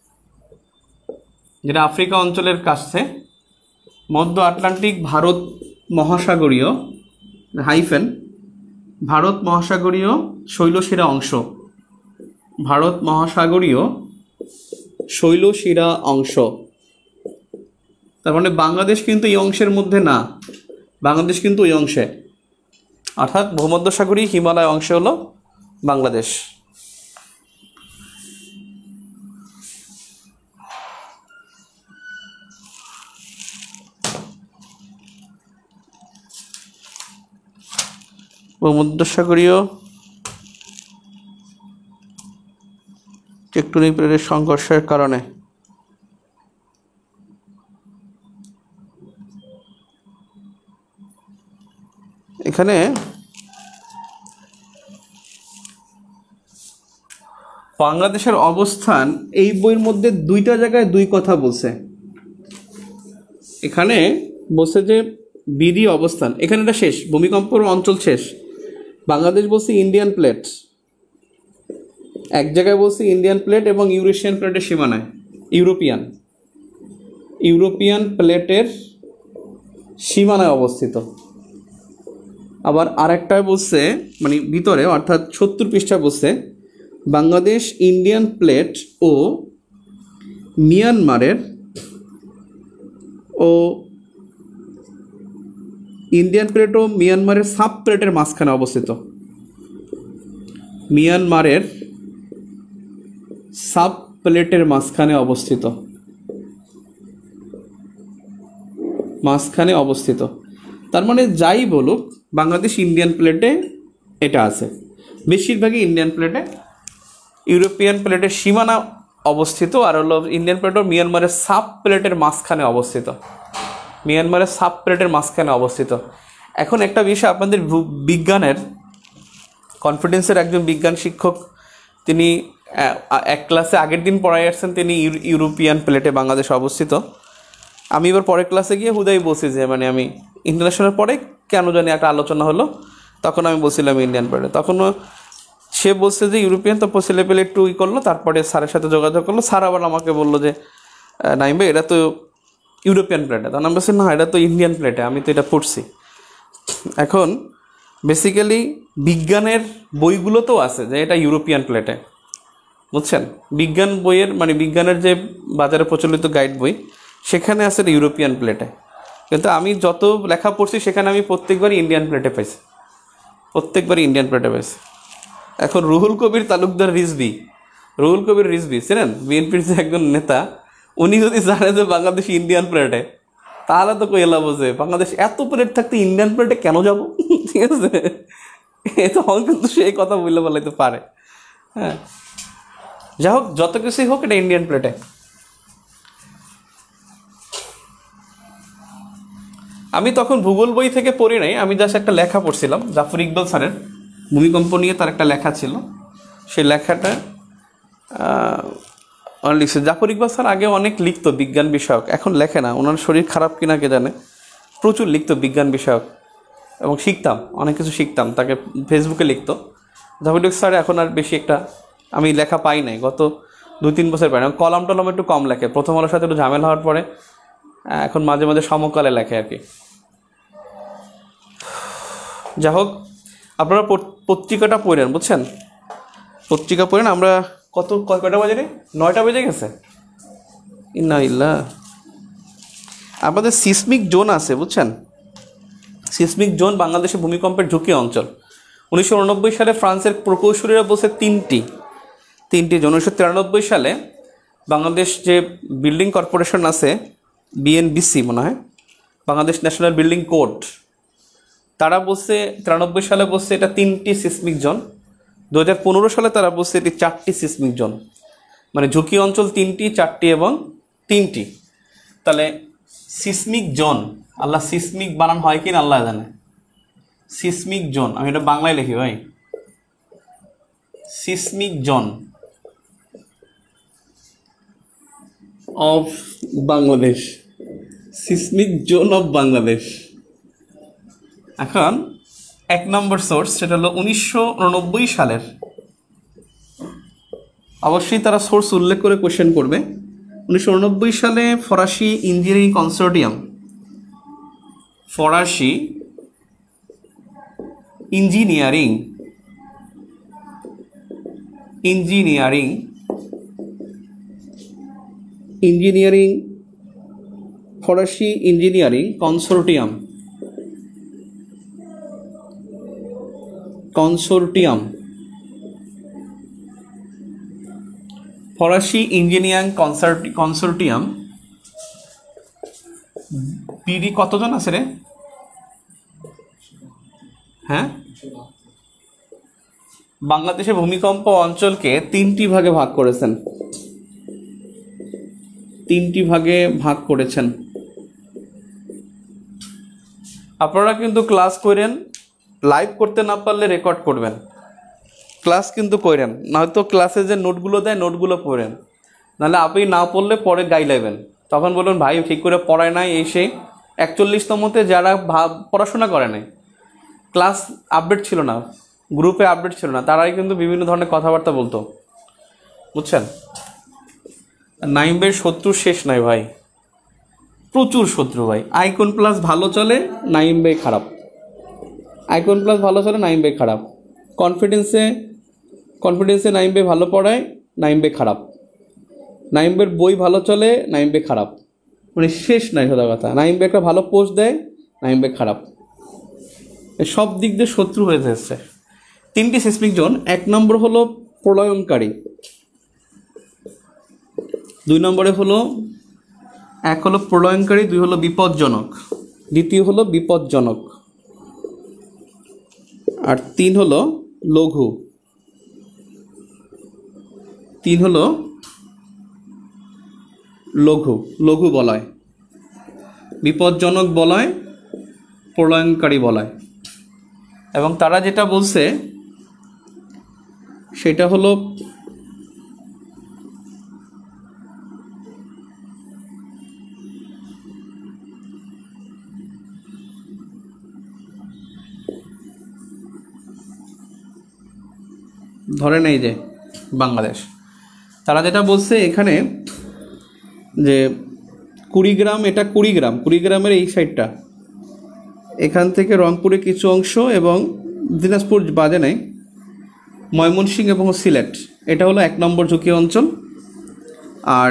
যেটা আফ্রিকা অঞ্চলের কাছে, মধ্য আটলান্টিক ভারত মহাসাগরীয় হাইফেন ভারত মহাসাগরীয় শৈলশিরা অংশ, ভারত মহাসাগরীয় শৈলশিরা অংশ। তার মানে বাংলাদেশ কিন্তু এই অংশের মধ্যে না, বাংলাদেশ কিন্তু ওই অংশে, অর্থাৎ ভূমধ্যসাগরী হিমালয় অংশ হলো বাংলাদেশ। ভূমধ্যসাগরীয় টেকটনিক প্লেটের সংঘর্ষের কারণে এখানে বাংলাদেশের অবস্থান এই বইয়ের মধ্যে দুইটা জায়গায় দুই কথা বলছে। এখানে বলছে যে বিধি অবস্থান, এখানে এটা শেষ, ভূমিকম্পর অঞ্চল শেষ। বাংলাদেশ বলছে ইন্ডিয়ান প্লেট, এক জায়গায় বলছে ইন্ডিয়ান প্লেট এবং ইউরেশিয়ান প্লেটের সীমানায়, ইউরোপিয়ান ইউরোপিয়ান প্লেটের সীমানায় অবস্থিত। আবার আরেকটায় বলছে মানে ভিতরে, অর্থাৎ সত্তর পৃষ্ঠা বলছে বাংলাদেশ ইন্ডিয়ান প্লেট ও মিয়ানমারের ও ইন্ডিয়ান প্লেট ও মিয়ানমারের সাব প্লেটের মাঝখানে অবস্থিত, মিয়ানমারের সাব প্লেটের মাঝখানে অবস্থিত, মাঝখানে অবস্থিত। তার মানে যাই বলুক, বাংলাদেশ ইন্ডিয়ান প্লেটে এটা আছে, বেশিরভাগই ইন্ডিয়ান প্লেটে, ইউরোপিয়ান প্লেটের সীমানা অবস্থিত, আর হলো ইন্ডিয়ান প্লেট ও মিয়ানমারের সাব প্লেটের মাঝখানে অবস্থিত, মিয়ানমারের সাব প্লেটের মাঝখানে অবস্থিত। এখন একটা বিষয়, আপনাদের বিজ্ঞানের কনফিডেন্সের একজন বিজ্ঞান শিক্ষক, তিনি এক ক্লাসে আগের দিন পড়াই আসছেন, তিনি ইউরোপিয়ান প্লেটে বাংলাদেশ অবস্থিত। আমি এবার পরের ক্লাসে গিয়ে হুদাই বলছি যে মানে আমি ইন্টারন্যাশনাল পরে কেন জানি একটা আলোচনা হলো, তখন আমি বলছিলাম ইন্ডিয়ান প্লেটে, তখনও সে বলছে যে ইউরোপিয়ান। তো ছেলে পেলে একটু ই করলো, তারপরে স্যারের সাথে যোগাযোগ করলো, স্যার আবার আমাকে বললো যে নাইম ভাই এটা তো ইউরোপিয়ান প্লেটে, তখন আমি বলছি না এটা তো ইন্ডিয়ান প্লেটে, আমি তো এটা পড়ছি। এখন বেসিক্যালি বিজ্ঞানের বইগুলোতেও আছে যে এটা ইউরোপিয়ান প্লেটে, বুঝছেন? বিজ্ঞান বইয়ের মানে বিজ্ঞানের যে বাজারে প্রচলিত গাইড বই, সেখানে আছে এটা ইউরোপিয়ান প্লেটে। কিন্তু আমি যত লেখা পড়ছি সেখানে আমি প্রত্যেকবারই ইন্ডিয়ান প্লেটে পাইছি, প্রত্যেকবারই ইন্ডিয়ান প্লেটে পাইছি। এখন রুহুল কবির তালুকদার রিজভী, রুহুল কবির রিজভী ছিলেন বিএনপির যে একজন নেতা, উনি যদি জানে যে বাংলাদেশ ইন্ডিয়ান প্লেটে, তাহলে তো কইলা বোঝে বাংলাদেশ এত প্লেট থাকতে ইন্ডিয়ান প্লেটে কেন যাব, ঠিক আছে? এ তখন কিন্তু সেই কথা বললে বলাইতে পারে। হ্যাঁ, যা হোক, যত কিছুই হোক, এটা ইন্ডিয়ান প্লেটে। আমি তখন ভূগোল বই থেকে পড়ি নাই, আমি জাস্ট একটা লেখা পড়ছিলাম জাফর ইকবাল স্যারের, ভূমিকম্প নিয়ে তার একটা লেখা ছিল। সেই লেখাটা লিখছে। জাফর ইকবাল স্যার আগে অনেক লিখতো বিজ্ঞান বিষয়ক, এখন লেখে না, ওনার শরীর খারাপ কিনা কে জানে। প্রচুর লিখতো বিজ্ঞান বিষয়ক এবং শিখতাম, অনেক কিছু শিখতাম, তাকে ফেসবুকে লিখতো। জাফর ইকবাল স্যার এখন আর বেশি একটা আমি লেখা পাই নাই, গত দুই তিন বছর পাই না। কলাম টলাম একটু কম লেখে, প্রথম আলোর সাথে একটু ঝামেলা হওয়ার পরে এখন মাঝে মাঝে সমকালে লেখে আর কি। যা হোক, আপনারা পত্রিকাটা পড়েন, বুঝছেন, পত্রিকা পড়েন। আমরা কত কয়টা বাজে রে? নয়টা বেজে গেছে। ইন্না ইল্লাহ। আমাদের সিসমিক জোন আছে, বুঝছেন, সিসমিক জোন বাংলাদেশে ভূমিকম্পের ঝুঁকি অঞ্চল। উনিশশো উননব্বই সালে ফ্রান্সের প্রকৌশলীরা বলছে তিনটি তিনটি জোন। উনিশশো তিরানব্বই সালে বাংলাদেশ যে বিল্ডিং কর্পোরেশন আছে, বিএনবিসি মনে হয়, বাংলাদেশ ন্যাশনাল বিল্ডিং কোড, তারা বলছে তিরানব্বই সালে বলছে এটা তিনটি সিসমিক জোন। দু হাজার পনেরো সালে তারা বলছে এটি চারটি সিসমিক জোন, মানে ঝুঁকি অঞ্চল তিনটি, চারটি এবং তিনটি। তাহলে সিসমিক জোন, আল্লাহ সিসমিক বানান হয় কিনা আল্লাহ জানে। সিসমিক জোন, আমি এটা বাংলায় লিখি ভাই, seismic zone of Bangladesh, seismic zone of Bangladesh. এখন এক নম্বর সোর্স, সেটা হলো উনিশশো উননব্বই সালের। অবশ্যই তারা সোর্স উল্লেখ করে কোশ্চেন করবে। উনিশশো উননব্বই সালে ফরাসি ইঞ্জিনিয়ারিং কনসোর্টিয়াম, ফরাসি ইঞ্জিনিয়ারিং ইঞ্জিনিয়ারিং ইঞ্জিনিয়ারিং ফরাসি ইঞ্জিনিয়ারিং কনসোর্টিয়াম কনসোর্টিয়াম ফরাসি ইঞ্জিনিয়ারিং কনসোর্টিয়াম বিডি কতজন আছে রে? হ্যাঁ, বাংলাদেশে ভূমিকম্প অঞ্চলকে তিনটি ভাগে ভাগ করেছেন, তিনটি ভাগে ভাগ করেছেন। আপনারা কিন্তু ক্লাস করেন, লাইভ করতে না পারলে রেকর্ড করবেন, ক্লাস কিন্তু করেন, নয়তো ক্লাসে যে নোটগুলো দেয় নোটগুলো পড়েন, নাহলে আপনি না পড়লে পরে গাই লাইবেন, তখন বলুন ভাই ঠিক করে পড়ায় নাই। এই সেই একচল্লিশতমতে যারা পড়াশোনা করে নাই, ক্লাস আপডেট ছিল না, গ্রুপে আপডেট ছিল না, তারাই কিন্তু বিভিন্ন ধরনের কথাবার্তা বলতো, বুঝছেন। নাইমের শত্রু শেষ নাই ভাই, প্রচুর শত্রু ভাই। আইকন প্লাস ভালো চলে, নাইম ভাই খারাপ। আইকন প্লাস ভালো চলে, নাইম ভাই খারাপ। কনফিডেন্সে কনফিডেন্সে নাইম ভাই ভালো পড়ায়, নাইম ভাই খারাপ। নাইম ভাইয়ের বই ভালো চলে, নাইম ভাই খারাপ। মানে শেষ নাই সোজা কথা। নাইম ভাই একটা ভালো পোস্ট দেয়, নাইম ভাই খারাপ। সব দিক দিয়ে শত্রু হয়ে যাচ্ছে। তিনটি সিসমিক জোন, এক নম্বর হলো প্রলয়ঙ্কারী, দুই নম্বরে হলো এক হলো প্রলয়ঙ্কারী, দুই হলো বিপজ্জনক, দ্বিতীয় হলো বিপজ্জনক, আর তিন হলো লঘু। তিন হলো লঘু লঘু বলয়, বিপজ্জনক বলয়, প্রলয়ঙ্কারী বলয়। এবং তারা যেটা বলছে সেটা হলো ধরে নেই যে বাংলাদেশ, তারা যেটা বলছে এখানে যে কুড়িগ্রাম, এটা কুড়িগ্রাম, কুড়িগ্রামের এই সাইডটা, এখান থেকে রংপুরে কিছু অংশ এবং দিনাজপুর বাদে নেই, ময়মনসিংহ এবং সিলেট, এটা হলো এক নম্বর ঝুঁকি অঞ্চল। আর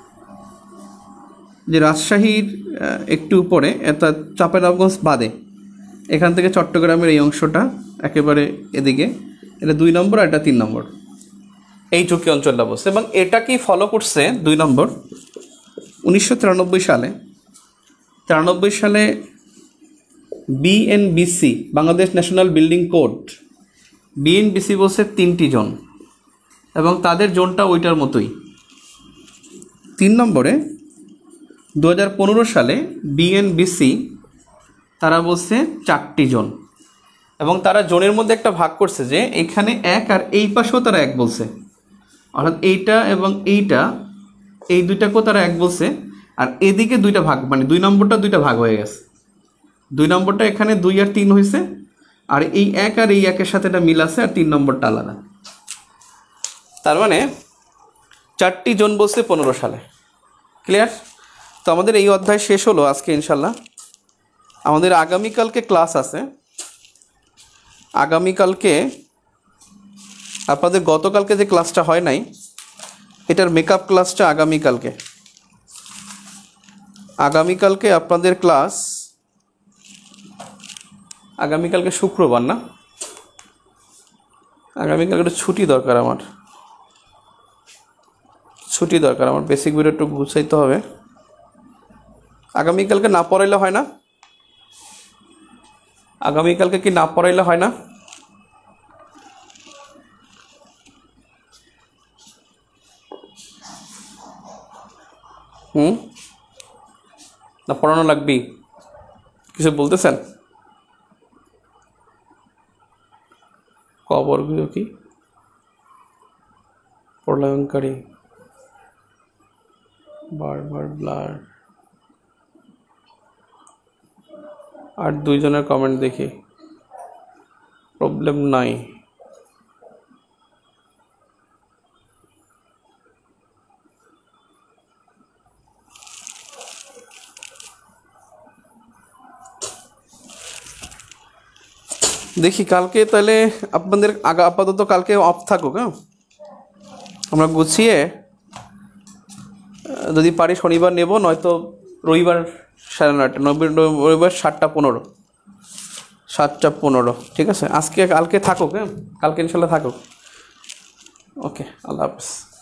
যে রাজশাহীর একটু উপরে, এটা চাঁপাইনবাবগঞ্জ বাদে, এখান থেকে চট্টগ্রামের এই অংশটা একেবারে এদিকে, এটা দুই নম্বর, আর এটা তিন নম্বর, এই ঝুঁকি অঞ্চলটা বলছে। এবং এটাকেই ফলো করছে দুই নম্বর উনিশশো তিরানব্বই সালে তিরানব্বই সালে BNBC, Bangladesh national building code, BNBC বলছে তিনটি জোন, এবং তাদের জোনটা ওইটার মতোই। তিন নম্বরে দু হাজার পনেরো সালে বিএনবিসি তারা বলছে চারটি জোন, এবং তারা জোনের মধ্যে একটা ভাগ করছে যে এখানে এক আর এই পাশেও তারা এক বলছে, অর্থাৎ এইটা এবং এইটা এই দুইটাকেও তারা এক বলছে, আর এদিকে দুইটা ভাগ মানে দুই নম্বরটা দুইটা ভাগ হয়ে গেছে। দুই নম্বরটা এখানে দুই আর তিন হয়েছে, আর এই এক আর এই একের সাথে এটা মিল আছে, আর তিন নম্বরটা আলাদা। তার মানে চারটি জোন বলছে পনেরো সালে। ক্লিয়ার? তো আমাদের এই অধ্যায় শেষ হলো আজকে ইনশাল্লাহ। আমাদের আগামীকালকে ক্লাস আছে। আগামীকালকে আপনাদের গতকালকে যে ক্লাসটা হয় নাই, এটার মেকআপ ক্লাসটা আগামীকালকে। আগামীকালকে আপনাদের ক্লাস, আগামীকালকে শুক্রবার না, আগামীকালকে একটু ছুটি দরকার আমার, ছুটি দরকার আমার, বেসিক ভিডিও একটু গুছাইতে হবে। আগামীকালকে না পড়াইলে হয় না? আগামীকালকে কি না পড়াইলে হয় না? হুম, না পড়ানো লাগবেই? কিছু বলতেছেন? কবরগুলো কি প্রলয়ঙ্কারী, বারবার ব্লার, আর দুইজনের কমেন্ট দেখি, প্রবলেম নাই। দেখি কালকে তাহলে আপনাদের আগা আপাতত কালকে অফ থাকুক। হ্যাঁ, আমরা গুছিয়ে যদি পারি শনিবার নেব, নয়তো রবিবার সাড়ে নয়টা, রবিবার সাতটা পনেরো, সাতটা পনেরো ঠিক আছে। আজকে কালকে থাকুক, হ্যাঁ কালকে ইনশাল্লাহ থাকুক। ওকে, আল্লাহ হাফেজ।